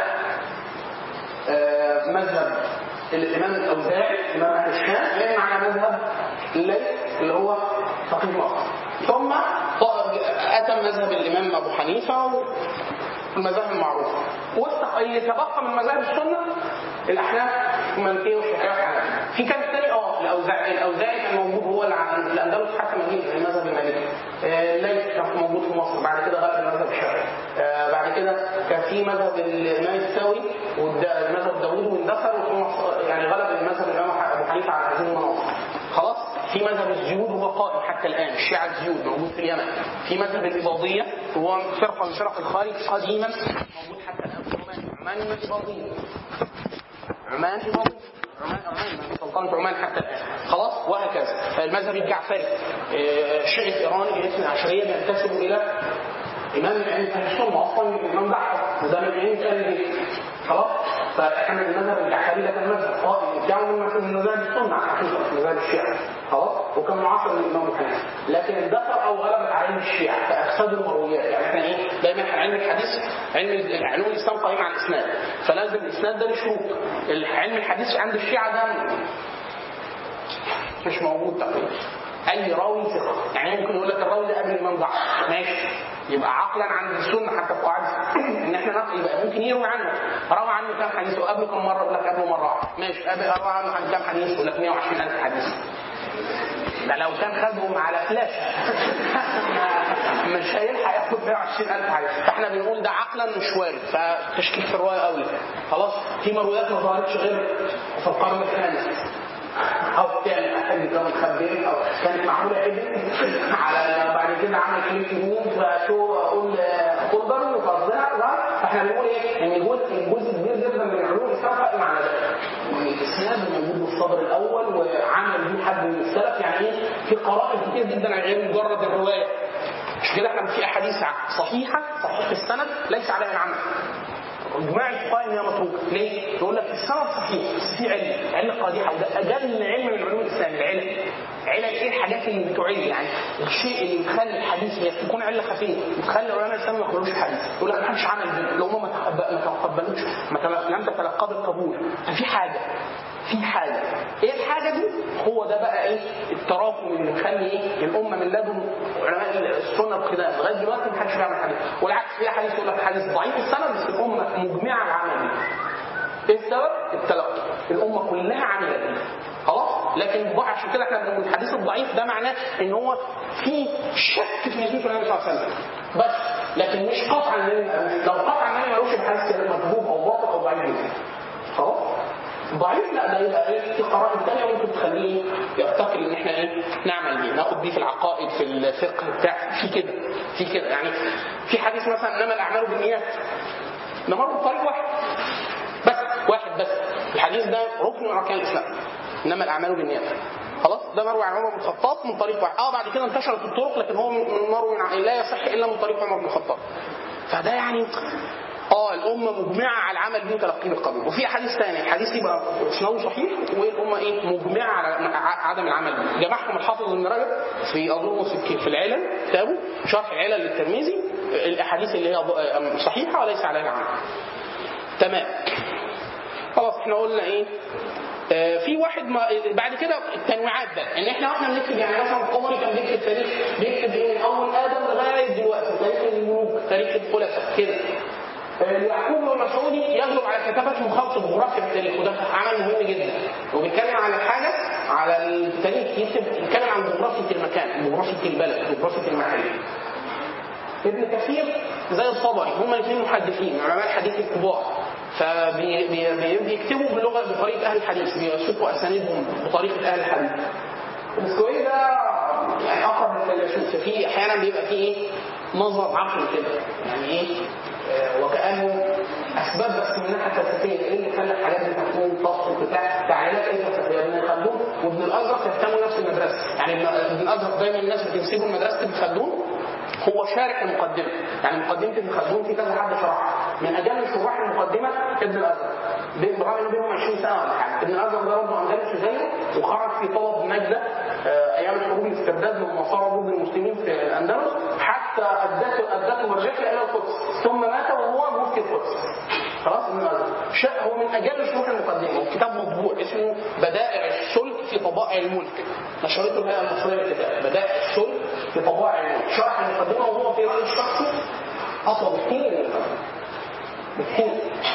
[SPEAKER 1] مذهب الإمام الأوزاعي إمام أهل الشام، يا إما على مذهب الليث اللي هو فقيه مصر، ثم أتى مذهب الإمام أبو حنيفة والمذاهب المعروفة، واللي تبقى من مذاهب السنة الأحناف والمالكية والشافعية. في كان تاني الأوزاعي كان موجود هو الأندلس حتى مدينة المذهب المالكي، الليث كان موجود في مصر، بعد كده غلب المذهب الشافعي، بعد كده كان في مذهب الإمام الثوري والمذهب داوود واندثر، يعني غلب المذهب الإمام أبو حنيفة على هذه المناطق خلاص. في مذهب الزيود هو قائم حتى الآن، الشيعة الزيود موجود في اليمن. في مذهب الإباضية هو فرقة من فرق الخارج قديما موجود حتى الآن في عمان الإباضية، عمان سلطنه عمان حتى الان، خلاص. وهكذا المذهب الجعفري، الشيعة الايراني الاثنى عشريه بينتسبوا الى امام الائمه السنه اصلا، الامام جعفر وده من ائمه اهل البيت، خلاص. فاحنا المذهب الجعفري ده كان مذهب قائم بتاعه من مذاهب السنه حقيقه، مذاهب الشيعه، خلاص. وكان معاصر للامام ابو حنيفه، لكن اندثر او غلبت عليه الشيعه فافسدوا المرويات. يعني احنا ايه دايما علم الحديث، علوم الاسلام قائم على الاسناد، فلازم الاسناد ده له شروط. علم الحديث عند الشيعه ده مش موجود تقريبا. اي راوي ثقه، يعني ممكن يقول لك الراوي ده قبل الامام جعفر، ماشي، يبقى عقلا عند السنه حتى في قواعد ان احنا نقل، يبقى ممكن يروي عنه، روى عنه كام حديث وقبله كم مره، يقول لك قبله مره واحده، ماشي، روى عنه عن كام حديث، يقول لك 120,000 حديث. ده لو كان خدهم على فلاشه مش هيلحق ياخد 120,000 حديث. فاحنا بنقول ده عقلا مش وارد، فتشكيك في الروايه قوي، خلاص. في مرويات ما ظهرتش غير في القرن الثاني او الثاني، احد كانوا مخبرين او كانت معموله على بعد كده عمل كليب يمين فشو اقول قدر وفضلها. فاحنا بنقول ايه ان جزء كبير جدا من العلوم الاسلام قائم على ده، الاسناد موجود في الصدر الاول وعمل بيه حد من السلف. يعني ايه في قرائن كتير جدا غير مجرد الروايه. مش كده احنا في احاديث صحيحه صحيح السند ليس عليها العمل، اجماع الفقهاء انها متروكه. ليه؟ يقول لك السند صحيح بس في علة قادحه، وده اجل علم من علوم الاسلام. العلل ايه؟ الحاجات اللي بتعل، يعني الشيء اللي يخلي الحديث تكون عله خفيه وتخلي علماء الاسلام ما يقولوش حديث، يقول لك ما حدش عمل بيه، لو هم ما تقبلوش، لم تتلقاه بالقبول، ففي حاجه ايه الحاجه دي؟ هو ده بقى ايه التراكم اللي بيخلي ايه الامه من لدن علماء السنه القدام لغايه دلوقتي ما حدش بيعمل حديث. والعكس في حديث يقول لك حديث ضعيف السند بس الامه مجمعه على العمل بيه. ايه السبب؟ التلقي، الامه كلها عملت بيه، خلاص. لكن عشان كده احنا بنقول الحديث الضعيف ده معناه ان هو في شك في نزول النبي صلى الله عليه وسلم بس، لكن مش قطعا لو قطعا النبي مالوش الحديث مكذوب او باطل او ضعيف، خلاص. ضعيف لا، ده يبقى ايه في قرائن ثانيه ممكن تخليه يعتقد ان احنا ايه نعمل بيه، ناخد بيه في العقائد في الفقه بتاع في كده يعني. في حديث مثلا انما الاعمال بالنيات، ده مر بطريق واحد بس الحديث ده ركن من اركان الاسلام، انما الاعمال بالنيات، خلاص. ده مروي عن عمر بن الخطاب من طريق واحد، بعد كده انتشرت الطرق، لكن هو مروي لا يصح الا من طريق عمر بن الخطاب. فده يعني الامه مجمعه على العمل به وتلقيه بالقبول. وفي حديث ثاني، الحديث يبقى اسناده صحيح والامه ايه مجمعه على عدم العمل به. جمعهم الحافظ ابن رجب في اظن في العلل، كتابه شرح العلل للترمذي، الاحاديث اللي هي صحيحه وليس عليها عمل. تمام، خلاص. احنا قلنا ايه في واحد بعد كده التنويعات ده، ان احنا بنكتب، يعني مثلا القمري كان بيكتب تاريخ، بيكتب ايه من اول ادم لغايه دلوقتي، تاريخ الملوك، تاريخ الخلفاء كده. يعقوب المسعودي يغلب على كتابته مخالطه جغرافيا التاريخ، وده عمل مهم جدا، وبيتكلم على الحاجه على التاريخ، يتكلم عن جغرافيا المكان، جغرافيا البلد، جغرافيا المحل. ابن كثير زي الطبري، هما الاثنين محدثين علماء الحديث الكبار، فبيكتبوا بطريقه اهل الحديث، بيسوقوا اسانيدهم بطريقه اهل الحديث. السكوي ده يعني اقرب من الفيلسوف، في احيانا بيبقى فيه ايه نظر عقلي كده، يعني ايه وكانه اسباب بس من الناحيه الفلسفيه، ايه اللي خلى الحاجات دي تكون تصل بتاع تعليلات ايه فلسفيه. ابن خلدون وابن الازرق يهتموا نفس المدرسه، يعني ابن الازرق دايما الناس بتنسبه لمدرسه ابن خلدون، هو شارح المقدمه، يعني مقدمه ابن خلدون في كذا حد شرحها، من اجل شراح المقدمه ابن الازرق، برغم انه بينهم 20 سنه ولا حاجه. ابن الازرق ده برضه اندلسي زيه، وخرج في طلب نجده ايام الحروب الاسترداد لما صار ضد المسلمين في الاندلس، حتى ادته الرحله الى القدس، ثم مات وهو مفتي القدس، خلاص. ابن الازرق هو من اجل شروح المقدمه، وكتاب مطبوع اسمه بدائع السلك في طبائع الملك، نشرته الهيئه المصريه للكتاب، بدائع السلك في طبائع الملك، شرح المقدمه وهو في رايي الشخصي اطول كتير بكتير.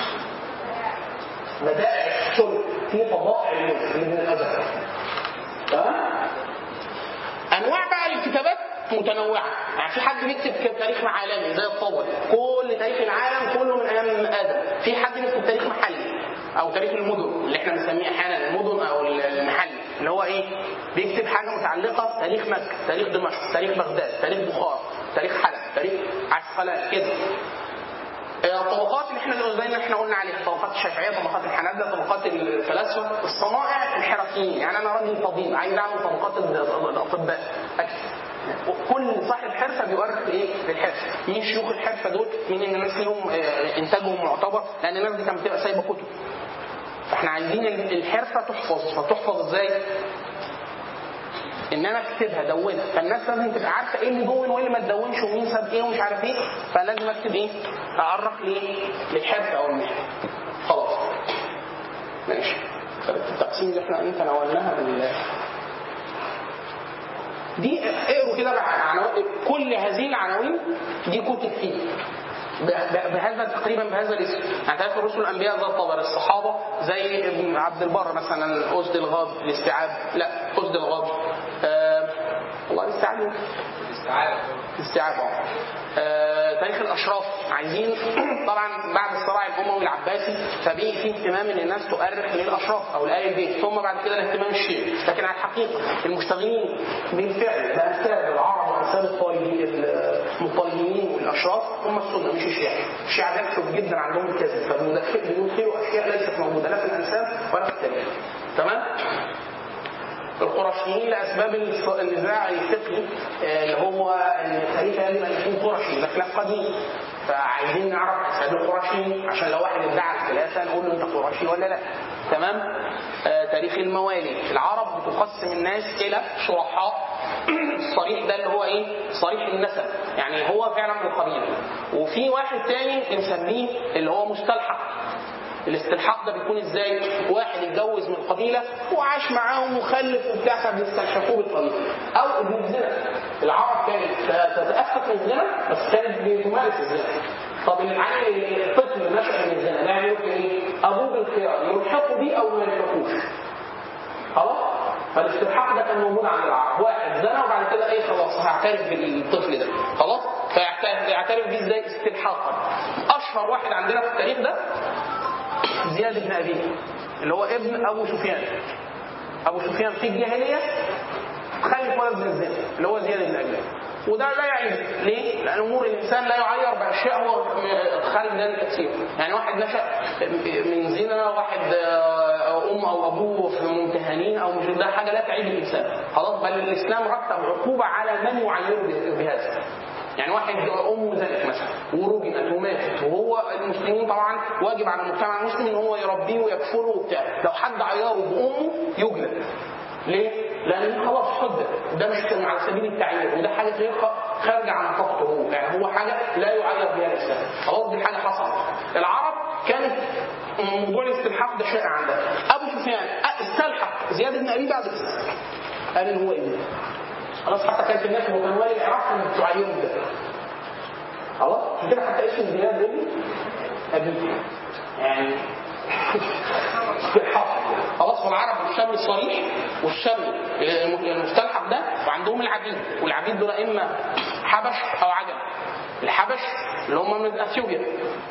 [SPEAKER 1] بدائع السلك في طبائع الملك لابن الازرق. تمام. انواع بقى الكتابات متنوعه، يعني في حد بيكتب تاريخ عالمي زي الطبري، كل تاريخ العالم كله من ايام ادم. في حد بيكتب تاريخ محلي او تاريخ المدن اللي احنا بنسميه احيانا المدن او المحلي، اللي هو ايه بيكتب حاجه متعلقه تاريخ مكه، تاريخ دمشق، تاريخ بغداد، تاريخ بخارى، تاريخ حلب، تاريخ عسقلان كده. الطبقات اللي احنا زي ما احنا قلنا عليها، طبقات الشافعيه، طبقات الحنابلة، طبقات الفلاسفه، الصنائع، الحرفيين. يعني انا راجل طبيب عايز اعمل طبقات الاطباء، كل صاحب حرفه بيؤرخ ايه للحرفه. مين شيوخ الحرفه دول؟ مين الناس لهم انتاجهم معتبر؟ لان الناس دي كانت بتبقى سايبه كتب. فاحنا عايزين الحرفه تحفظ. فتحفظ ازاي؟ ان انا اكتبها دونها، فالناس لازم تبقى عارفه ايه اللي دون وايه اللي ما تدونش ومين ساب ايه ومش عارف ايه. فلازم اكتب ايه؟ اعرف ليه للحرفه او المهنه. خلاص ماشي. التقسيم اللي احنا تناولناها دي اقروا كده كل هذه العناوين دي كتب فيه بهذا تقريبا بهذا الاسم. يعني تعرف الرسل الانبياء زي الطبري، الصحابه زي ابن عبد البر مثلا، أسد الغاب، الاستيعاب، لا أسد الغاب، والله الاستيعاب تاريخ الاشراف. عايزين طبعا بعد الصراع الاموي العباسي فبقي في اهتمام ان الناس تؤرخ للاشراف او لآل البيت، ثم بعد كده الاهتمام الشيعي. لكن على الحقيقه المشتغلين بالفعل بأنساب العرب وأنساب المطالبين والاشراف هم السنه مش الشيعة. الشيعة بيكتب جدا عندهم الكذب، فبيدخلوا اشياء ليست موجوده لا في الانساب ولا في التاريخ. تمام. القرشيين لاسباب النزاع الفقهي اللي هو الخليفه يجب ان يكون قرشي، ده خلاف قديم، فعايزين نعرف اسباب القرشيين عشان لو واحد ادعى الخلافه نقول له انت قرشي ولا لا. تمام. تاريخ الموالي. العرب بتقسم الناس الى شرحاء، الصريح ده اللي هو ايه؟ صريح النسب، يعني هو فعلا من القبيله. وفي واحد تاني بنسميه اللي هو مستلحق. الاستلحاق ده بيكون ازاي؟ واحد اتجوز من القبيله وعاش معاهم وخلف وبتاع فبيستلحقوه بالقبيله. او ابن الزنا. العرب كانت تتأفف من الزنا بس كانت بتمارس الزنا. طب الطفل نشأ من الزنا ده يعملوا ايه؟ ابوه بالخيار يلحقوا بيه او ما يلحقوش. خلاص؟ فالاستلحاق ده كان موجود عند العرب. واحد زنا وبعد كده ايه خلاص هعترف بالطفل ده. خلاص؟ فيعترف بيه ازاي؟ استلحاقا. اشهر واحد عندنا في التاريخ ده زياد بن أبيه اللي هو ابن أبو سفيان. أبو سفيان في الجاهلية خلف ولد من الزنا اللي هو زياد بن أبيه. وده لا يعيب. ليه؟ لأن أمور الإنسان لا يعير بأشياء هو خارج من التفسير. يعني واحد نشأ من زنا، واحد أم أو أبوه ممتهنين أو مش، ده حاجة لا تعيب الإنسان. خلاص. بل الإسلام رتب عقوبة على من يعيره بهذا. يعني واحد امه زنت مثلا ورجمت وماتت، وهو المسلمين طبعا واجب على المجتمع المسلم ان هو يربيه ويكفله وبتاع، لو حد عياره بامه يجلد. ليه؟ لان خلاص حد ده مش على سبيل التعيير، وده حاجه غير خارجه عن طاقته هو، يعني هو حاجه لا يعير بها الاسلام. خلاص دي حاجه حصلت. العرب كانت موضوع الاستلحاق ده شائع عندها. ابو سفيان استلحق زياد بن ابي بعد الاسلام، قال ان هو ابنه. خلاص. حتى كانت الناس وكان والي العراق كانت تعينه ده. خلاص كده حتى اسم زياد بن ابي يعني في الحق. خلاص. والعرب الشام الصريح والشام المستلحق ده وعندهم العبيد، والعبيد دول اما حبش او عجم. الحبش اللي هم من اثيوبيا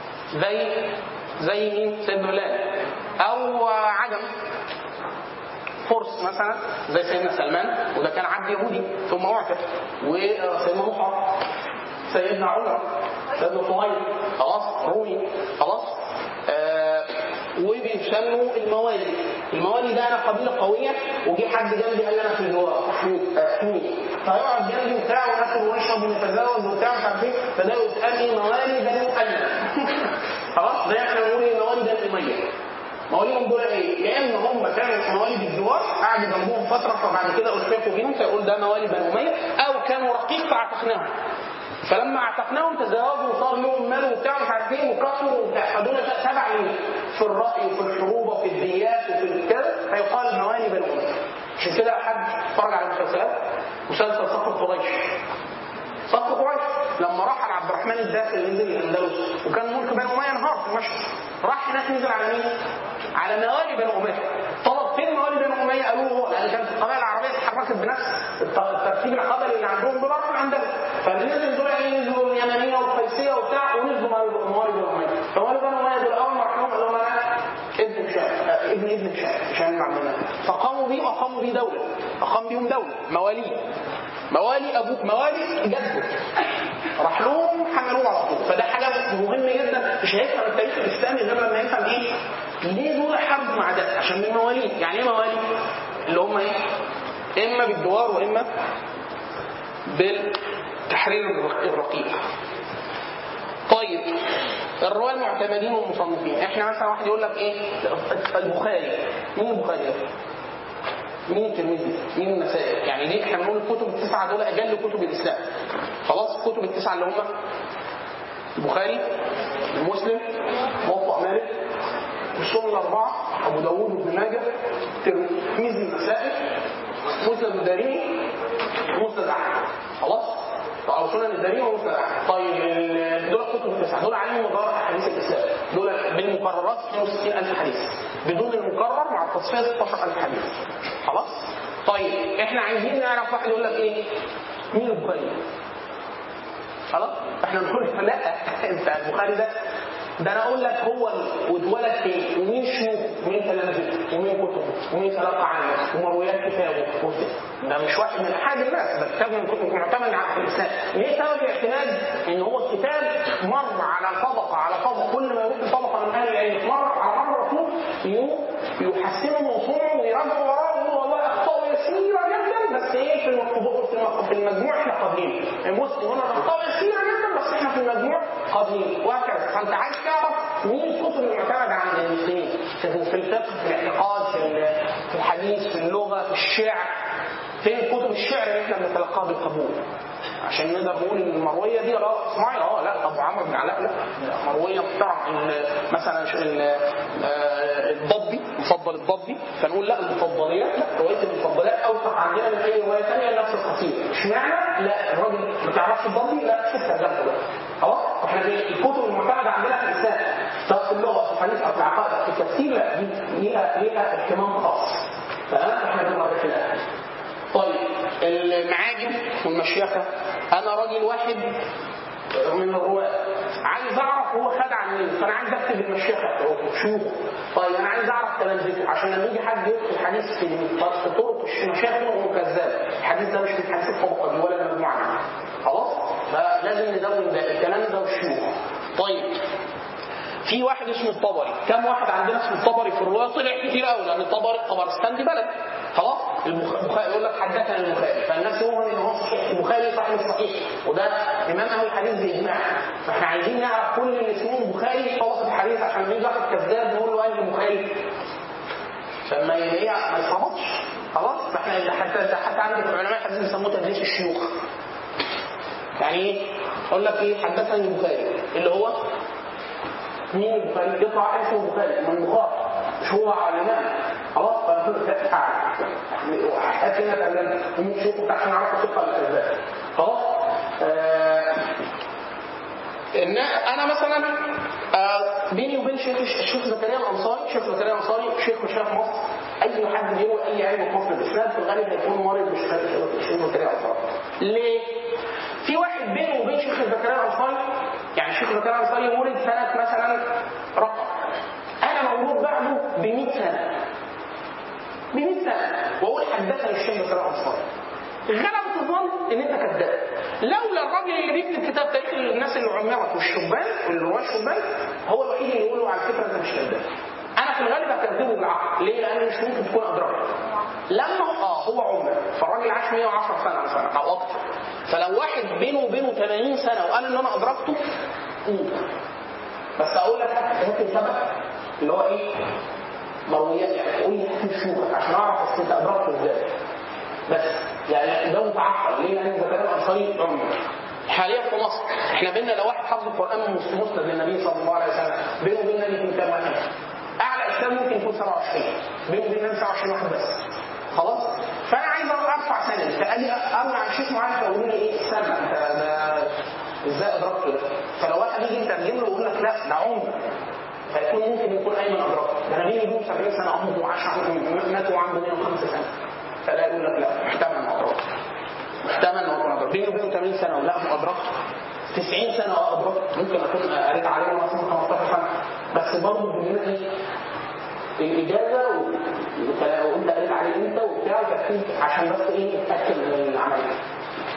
[SPEAKER 1] زي مين؟ سيدنا بلال. او عجم فرس مثلا زي سيدنا سلمان، وده كان عبد يهودي ثم اعتق. وسيدنا مصعب، سيدنا عمر، سيدنا صهيب، خلاص رومي. خلاص. وبيسموا الموالي. الموالي ده انا قبيله قويه وجي حد جنبي قال لي انا في الجوار احمي، فيقعد جنبي وبتاع وناكل ونشرب ونتزاوج وبتاع مش عارف ايه، فده يتقال ايه؟ موالي بني اميه. خلاص. ده احنا بنقول ايه؟ موالي بني اميه. مواليهم دول ايه؟ يا اما هم كانوا موالي بالجوار قعدوا جنبهم فتره فبعد كده الحقوا بيهم فيقول ده موالي بني اميه، او كانوا رقيق فاعتقناهم، فلما اعتقناهم تزاوجوا وصار لهم مال وبتاع مش عارف ايه وكسروا وبتاع، فدول تبع في الراي وفي الحروب وفي الديات وفي الكذا، فيقال موالي بني اميه. عشان كده حد اتفرج على المسلسلات، مسلسل صقر قريش. صقر قريش لما راح عبد الرحمن الداخل نزل الاندلس وكان ملك بني اميه انهار في مشهد، راح هناك نزل على مين؟ على موالي بني اميه. طلب فين موالي بني اميه؟ قالوا له هو، لان كانت القبائل العربيه اتحركت بنفس الترتيب القبلي اللي عندهم دول راحوا الاندلس، فنزل دول ايه؟ نزلوا اليمنيه والقيسيه وبتاع ونزلوا موالي بني اميه. فموالي بني اميه دول اول ما راحوا قالوا لهم انا ابن هشام بن عبد الملك، فقاموا بيه واقاموا بيه دوله، اقام بيهم دوله مواليه. موالي ابوه موالي جده راح لهم حملوه على طول. فده حاجه مهمه جدا مش هيفهم التاريخ الاسلامي غير لما يفهم ايه ليه دول حرب مع ده عشان من مواليد. يعني ايه موالي؟ اللي هم ايه اما بالدوار واما بالتحرير الرقيق. طيب الرواه المعتمدين والمصنفين احنا مثلا واحد يقول لك ايه البخاري. مين البخاري؟ مين الترمذي؟ مين النسائي؟ يعني دي احنا بنقول الكتب التسعه دول اجل كتب الاسلام. خلاص الكتب التسعه اللي هم البخاري مسلم موطأ مالك السنن الاربعه ابو داوود وابن ماجه الترمذي النسائي مسند الدارمي مسند احمد. خلاص او سنن الدارمي ومسند احمد. طيب دول الكتب التسعه دول عليهم مدار احاديث الاسلام دول بالمقررات 62000 حديث بدون المقرر مع التصفيه 16000 حديث. خلاص طيب احنا عايزين نعرف واحد يقول لك ايه مين البخاري؟ خلاص احنا نقول لا انت البخاري ده انا اقول لك هو واتولد فين ومين شيوخه ومين تلامذته ومين كتبه ومين تلقى عنه ومرويات كتابه ده مش واحد من احد الناس ده كتاب من كتب معتمد على الاسلام. ليه سبب الاعتماد؟ ان هو الكتاب مر على طبقه كل ما يروح طبقه من اهل العلم مر على مره طول يحسنوا من صنعه ويراجعوا وراه ويقولوا والله اخطاء يسيره جدا بس ايه في المجموع احنا قادرين. المسلم هنا اخطاء يسيره جدا بس احنا في المجموع قادرين وهكذا. فانت عايز تعرف مين الكتب المعتمده عند المسلمين في الفقه في الاعتقاد في الحديث في اللغه في الشعر. فين كتب الشعر اللي احنا بنتلقاها بالقبول عشان نقدر نقول ان المرويه دي لا اسمعي لا ابو عمرو بن علاء لا مرويه محترمه. مثلا الضبي مفضل الضبي فنقول لا المفضليات لا روايه المفضلات اوثق عندنا من اي روايه ثانيه نفس القصيده. اشمعنى؟ لا الراجل ما تعرفش الضبي لا شوف ترجمته ده. خلاص احنا الكتب المعتمده عندنا في الاسلام سواء في اللغه في الحديث او في العقائد او في التفسير لا دي ليها اهتمام خاص. تمام احنا بنوريك الاهل. طيب المعاجم والمشيخه انا راجل واحد من الرواه عايز اعرف هو خد عن مين فانا عايز اكتب المشيخه شيوخه. طيب انا عايز اعرف تلامذته عشان لما يجي حد يكتب الحديث في طرق المشايخ هو كذاب الحديث ده مش من حديث الطبقه دي ولا المجموعه دي. خلاص فلازم ندون ده الكلام ده والشيوخ. طيب في واحد اسمه الطبري. كم واحد عندنا اسمه الطبري في الروايه؟ طلع كتير قوي لان طبرستان دي بلد. خلاص البخاري يقول لك حدثنا البخاري فالناس يقولوا ان هو صحيح البخاري صحيح الصحيح وده امام اهل الحديث باجماع. فاحنا عايزين نعرف كل اللي اسمهم البخاري في طبقه الحديث عشان لما يجي واحد كذاب نقول له انهي البخاري فما ما يصابش. خلاص احنا حتى عندك علماء الحديث بيسموه تدريس الشيوخ. يعني ايه؟ اقول لك ايه حدثنا البخاري اللي هو مين البخاري؟ يطلع اسمه البخاري من البخاري مش هو علماء. خلاص فنقول له احنا تعلمنا ومين شيوخه عشان نعرف الثقه الاسباب. خلاص انا مثلا بيني وبين الشيخ زكريا الانصاري شيخ مشايخ مصر اي حد بيروي اي علم في مصر الاسلام في الغالب هيكون مريض بالشيخ زكريا الانصاري. ليه؟ في واحد بينه وبين شيخ زكريا الانصاري يعني الشيخ زكريا الانصاري ولد سنه مثلا رقم انا مولود بعده ب100 سنه واقول حدثني الشيخ زكريا الانصاري غلبت الظن ان انت كذاب. لولا الراجل اللي بيكتب كتاب تاريخ الناس اللي عمرت والشبان والرواه الشبان هو الوحيد اللي يقول له على فكره انت مش كذاب. انا في الغالب هكذبه بالعقل. ليه؟ لان مش ممكن تكون ادراك لما هو عمر فالراجل عاش 110 سنه مثلا او اكثر. فلو واحد بينه وبينه 80 سنه وقال ان انا ادركته بس اقول لك هات السبب اللي هو ايه مرويات يعني قول لي هات شوفك عشان اعرف انت ادركته ازاي. بس يعني ده متعقل. ليه؟ لان زكريا الانصاري عمر حاليا في مصر احنا بينا لو واحد حافظ القران مسند للنبي صلى الله عليه وسلم بينه وبين النبي يكون كام واحد؟ اعلى اسلام ممكن يكون 27 بينه وبين النبي 27 واحد بس. خلاص فانا عايز ارفع سنه فاجي امنع الشيخ معين فيقول لي ايه سنه انت ده ازاي ادركته ده؟ فلو واحد يجي يترجم له ويقول لك لا ده عمر فيكون ممكن يكون ايمن ادركه. ده نبي يجيب 70 سنه عمره وعاش مات وعنده 105 سنه فلا يقول لك لا احتمل بينه وبينه 80 سنه ولا ادركته 90 سنه ادركت ممكن اكون قريت عليه وانا 15 سنه بس برضه بدون ايه الاجازه وانت قريت عليه انت وبتاع عشان بس ايه نتاكد من العمليه.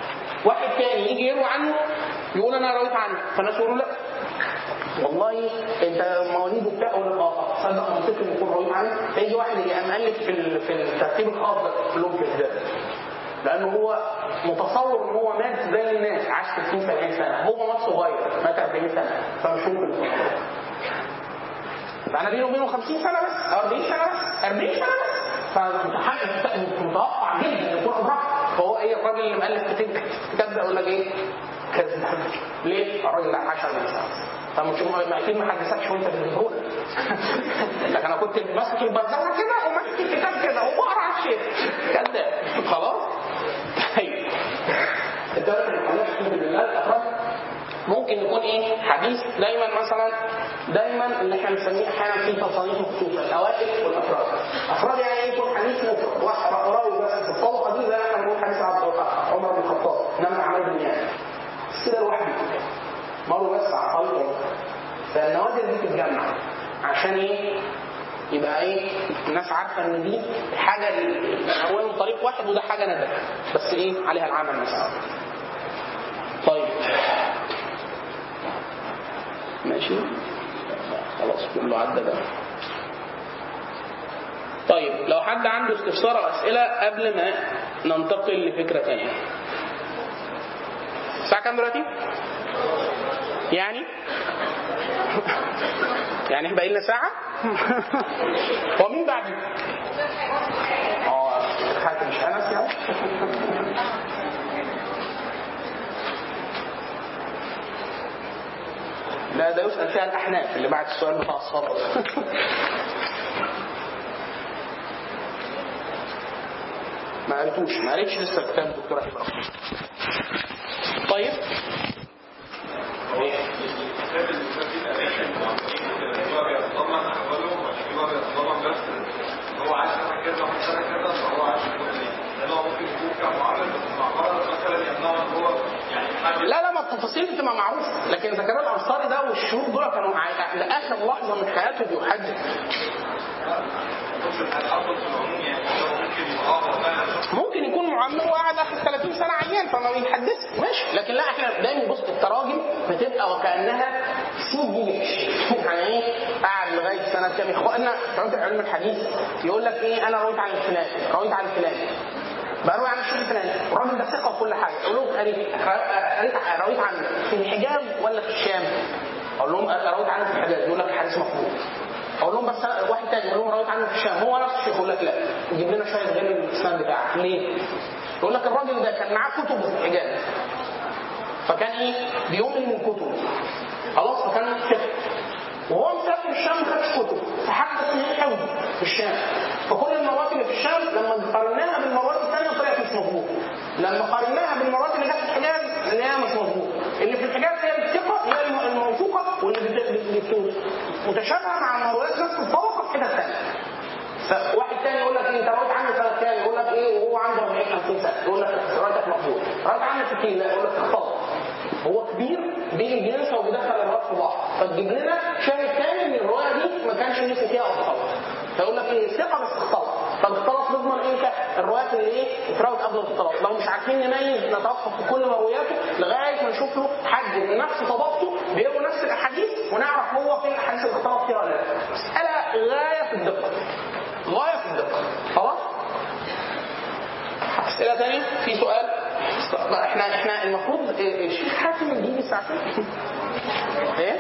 [SPEAKER 1] يجي يروي عنه يقول انا رويت عنه، فالناس يقولوا لا والله انت مواليد وبتاع، ولا اه صدق منطقي يكون رويت عنه. فيجي واحد يجي مؤلف في الترتيب الخاص له كده، لانه هو متصور ان هو مات زي الناس، عاش 60 70 سنه، هو مات صغير مات 40 سنه، فمش ممكن يكون رويت. فانا بينه وبينه 50 سنه بس، 40 سنه بس، 40 سنه بس، فمتوقع جدا يكون ادرك. فهو ايه الراجل اللي مؤلف كتاب يقول لك ايه كذاب. ليه؟ الراجل عاش 40 سنه، فمش اكيد ما حدثكش وانت بتدهون. لكن انا كنت ماسك البزازه كده وماسك الكتاب كده وبقرا على الشيخ كذاب. خلاص. طيب الدرجه الحاليه في بالله الافراد ممكن يكون ايه حديث دايما، مثلا دايما اللي احنا بنسميه احيانا في تصانيف مخصوصه الاوائل والافراد. افراد يعني ايه؟ يكون حديث مفرد واحد راوي بس في الطبقه دي، زي ما احنا بنقول حديث عمر بن الخطاب انما عمل بالنيات كده لوحده مره بس على الطريق. فالنوادر دي بتتجمع عشان ايه؟ يبقى ايه الناس عارفه ان دي الحاجه الاول من طريق واحد وده حاجه نادره بس ايه عليها العمل مثلا. طيب ماشي خلاص كله عدى ده. طيب لو حد عنده استفسار او اسئله قبل ما ننتقل لفكره ثانيه. الساعه كام دلوقتي؟ يعني باقي لنا ساعه. هو مين بعدي؟ حاجه مش انس يعني. لا ده يسأل فيها الأحناف اللي بعد السؤال بتاع الصبر. ما قريتش لسه كتاب الدكتور أحمد. طيب
[SPEAKER 2] هو عايز كذا وحسنا كذا فهو عايز كذا، هو ممكن يكون كمعرض بس معرض مثلا يمنعه هو يعني
[SPEAKER 1] لا ما التفاصيل بتبقى معروفه، لكن زكريا الانصاري ده والشهور دول كانوا لاخر لحظه من حياته بيحدد. ممكن يكون معمر وقعد اخر 30 سنه عيان فما بيتحدثش ماشي، لكن لا احنا دايما بص التراجم بتبقى وكانها سي يعني ايه قاعد لغايه سنه كام. اخواننا بتوع علم الحديث يقول لك ايه انا رويت عن الفلان رويت عن الفلان بروي عن الشيخ الفلاني والراجل ده ثقه وكل حاجه. اقول لهم رويت عنه في الحجاز ولا في الشام؟ اقول لهم رويت عنه في الحجاز يقول لك الحديث مقبول. اقول لهم بس واحد تاني يقول لهم رويت عنه في الشام هو نفس الشيخ يقول لك لا جيب لنا شويه غير الاسناد بتاعك. ليه؟ يقول لك الراجل ده كان معاه كتب في الحجاز فكان ايه بيؤمن من كتب خلاص فكان ثقه وهو مسافر الشام ما خدش كتب فحدث ان هي حفظ في الشام فكل المواد اللي في الشام لما قارناها بالمواد الثانيه طلعت مش مظبوطه. لما قارناها بالمواد اللي جت في الحجاز اللي هي مش مظبوطه. اللي في الحجاز هي الثقه هي الموثوقه واللي متشابهه مع المواد نفس الطبقه في حته ثانيه. فواحد ثاني يقول لك انت رويت عنه سنه كام يقول لك ايه وهو عنده 40 50 سنه يقول لك روايتك مقبول. رويت عنه 60 لا يقول لك اختلط هو كبير بينسى وبيدخل الروايات في بعض فتجيب لنا شاهد ثاني ان الروايه دي ما كانش نسي فيها او اختلط. فيقول لك ايه ثقه بس اختلط. طب اختلط نضمن امتى؟ الروايات اللي ايه اتراوت قبل الاختلاط. لو مش عارفين نميز نتوقف في كل رواياته لغايه ما نشوف له حد من نفس طبقته بيروي نفس الاحاديث ونعرف هو فين الاحاديث اللي اختلط فيها ولا لا. مساله غايه في الدقه غايه في الدقه. خلاص اسئله ثانيه في سؤال. احنا المفروض الشيخ حاتم يجي الساعه ايه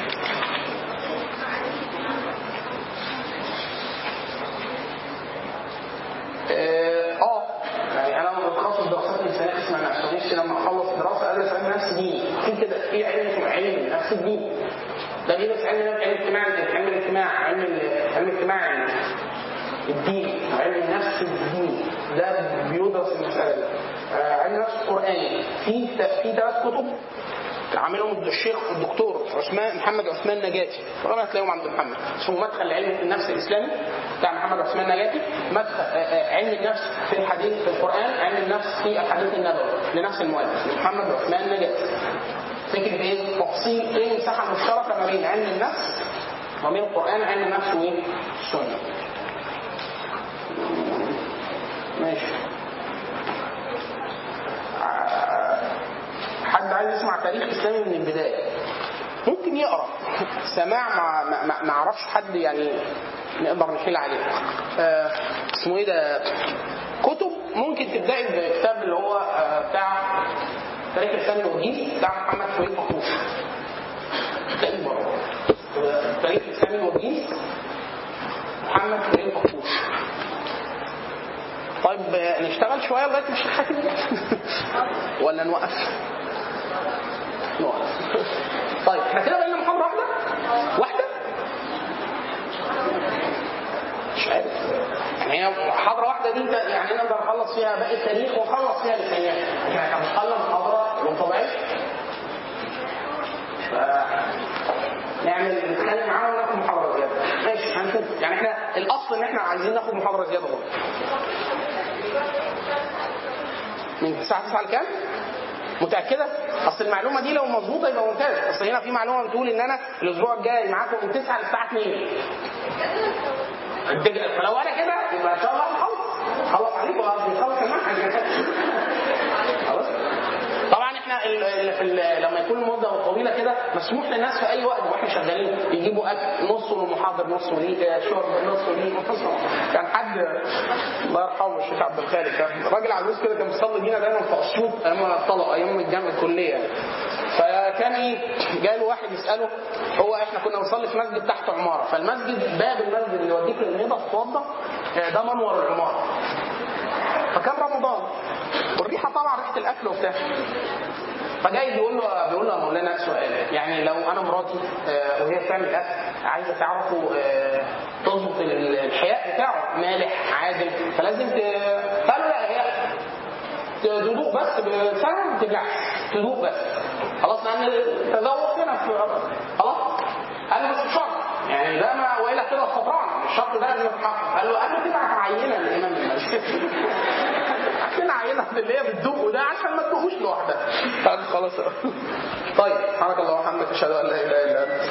[SPEAKER 1] يعني انا بتخصص دراسات انسانيه اسمها نفسي لما اخلص دراسه ادرس علم نفس ديني في كده في علم نفس الدين ده بيدرس علم الاجتماع علم الاجتماع الدين علم النفس الديني ده بيدرس المساله دي. علم النفس القراني في 3 كتب عاملهم الشيخ الدكتور محمد عثمان نجاتي طبعا هتلاقيهم عند محمد اسمه مدخل لعلم النفس الاسلامي بتاع محمد عثمان نجاتي. مدخل علم النفس في الحديث في القران علم النفس في الحديث النبوي لنفس المؤلف محمد عثمان نجاتي. فكره ايه تفصيل ايه المساحه المشتركه ما بين علم النفس وما بين القران علم النفس والسنه. ماشي يسمع تاريخ اسلامي من البدايه، ممكن يقرا سماع ما اعرفش حد يعني نقدر نحيل عليه. اسمه ايه ده، كتب ممكن تبداي بكتاب اللي هو بتاع تاريخ الاسلام الوجيز بتاع محمد فؤاد فقوش، تلاقيه بره تاريخ الاسلام الوجيز محمد فؤاد فقوش. طيب نشتغل شويه لغايه مش الحاكم ولا نوقف؟ طيب احنا كده بقينا محاضره واحده مش عارف يعني هي محاضره واحده دي يعني نقدر نخلص فيها باقي التاريخ ونخلص فيها لسانيات، احنا هنخلص محاضره وطبيعي نعمل نتكلم معاهم وناخد محاضره زياده. ماشي هنشوف يعني احنا الاصل ان احنا عايزين ناخد محاضره زياده برضه. من الساعه 9 لكام؟ متاكده؟ اصل المعلومه دي لو مظبوطه يبقى ممتاز. اصل هنا في معلومه بتقول ان انا الاسبوع الجاي معاكم من 9 للساعه 2. فلو انا كده يبقى ان شاء الله خلص عليكم خلص المنهج خلاص. طبعا احنا لما يكون المده طويله كده مسموح للناس في اي وقت واحنا شغالين يجيبوا اكل، نص للمحاضر نص ليه شرب نص ليه. كان حد الله يرحمه الشيخ عبد الخالق كان راجل عجوز كده كان بيصلي بينا دايما في اسيوط ايام الطلبه ايام الجامعه الكليه. فكان جاي له واحد يساله، هو احنا كنا بنصلي في مسجد تحت عماره، فالمسجد باب المسجد اللي يوديك للنهضه تتوضا ده منور العماره. فكان رمضان والريحه طبعا ريحه الاكل وبتاع، فجاي بيقول له يا مولانا سؤال، يعني لو انا مراتي وهي بتعمل اكل عايزه تعرفوا تظبط الحياء بتاعه مالح عادل، فلازم قالوا لا هي تدوق بس بسنه ما تبلعش تدوق بس خلاص لان التذوق هنا خلاص. قال له بس بشرط يعني ده ما والا كده خطران الشرط ده لازم يتحقق. قال له تبعت عينه للامام المالكي عشان عينه اللي هي بتدوق ده عشان ما تدوقوش لوحدها. قال خلاص. طيب سبحانك اللهم وبحمدك اشهد ان لا اله الا انت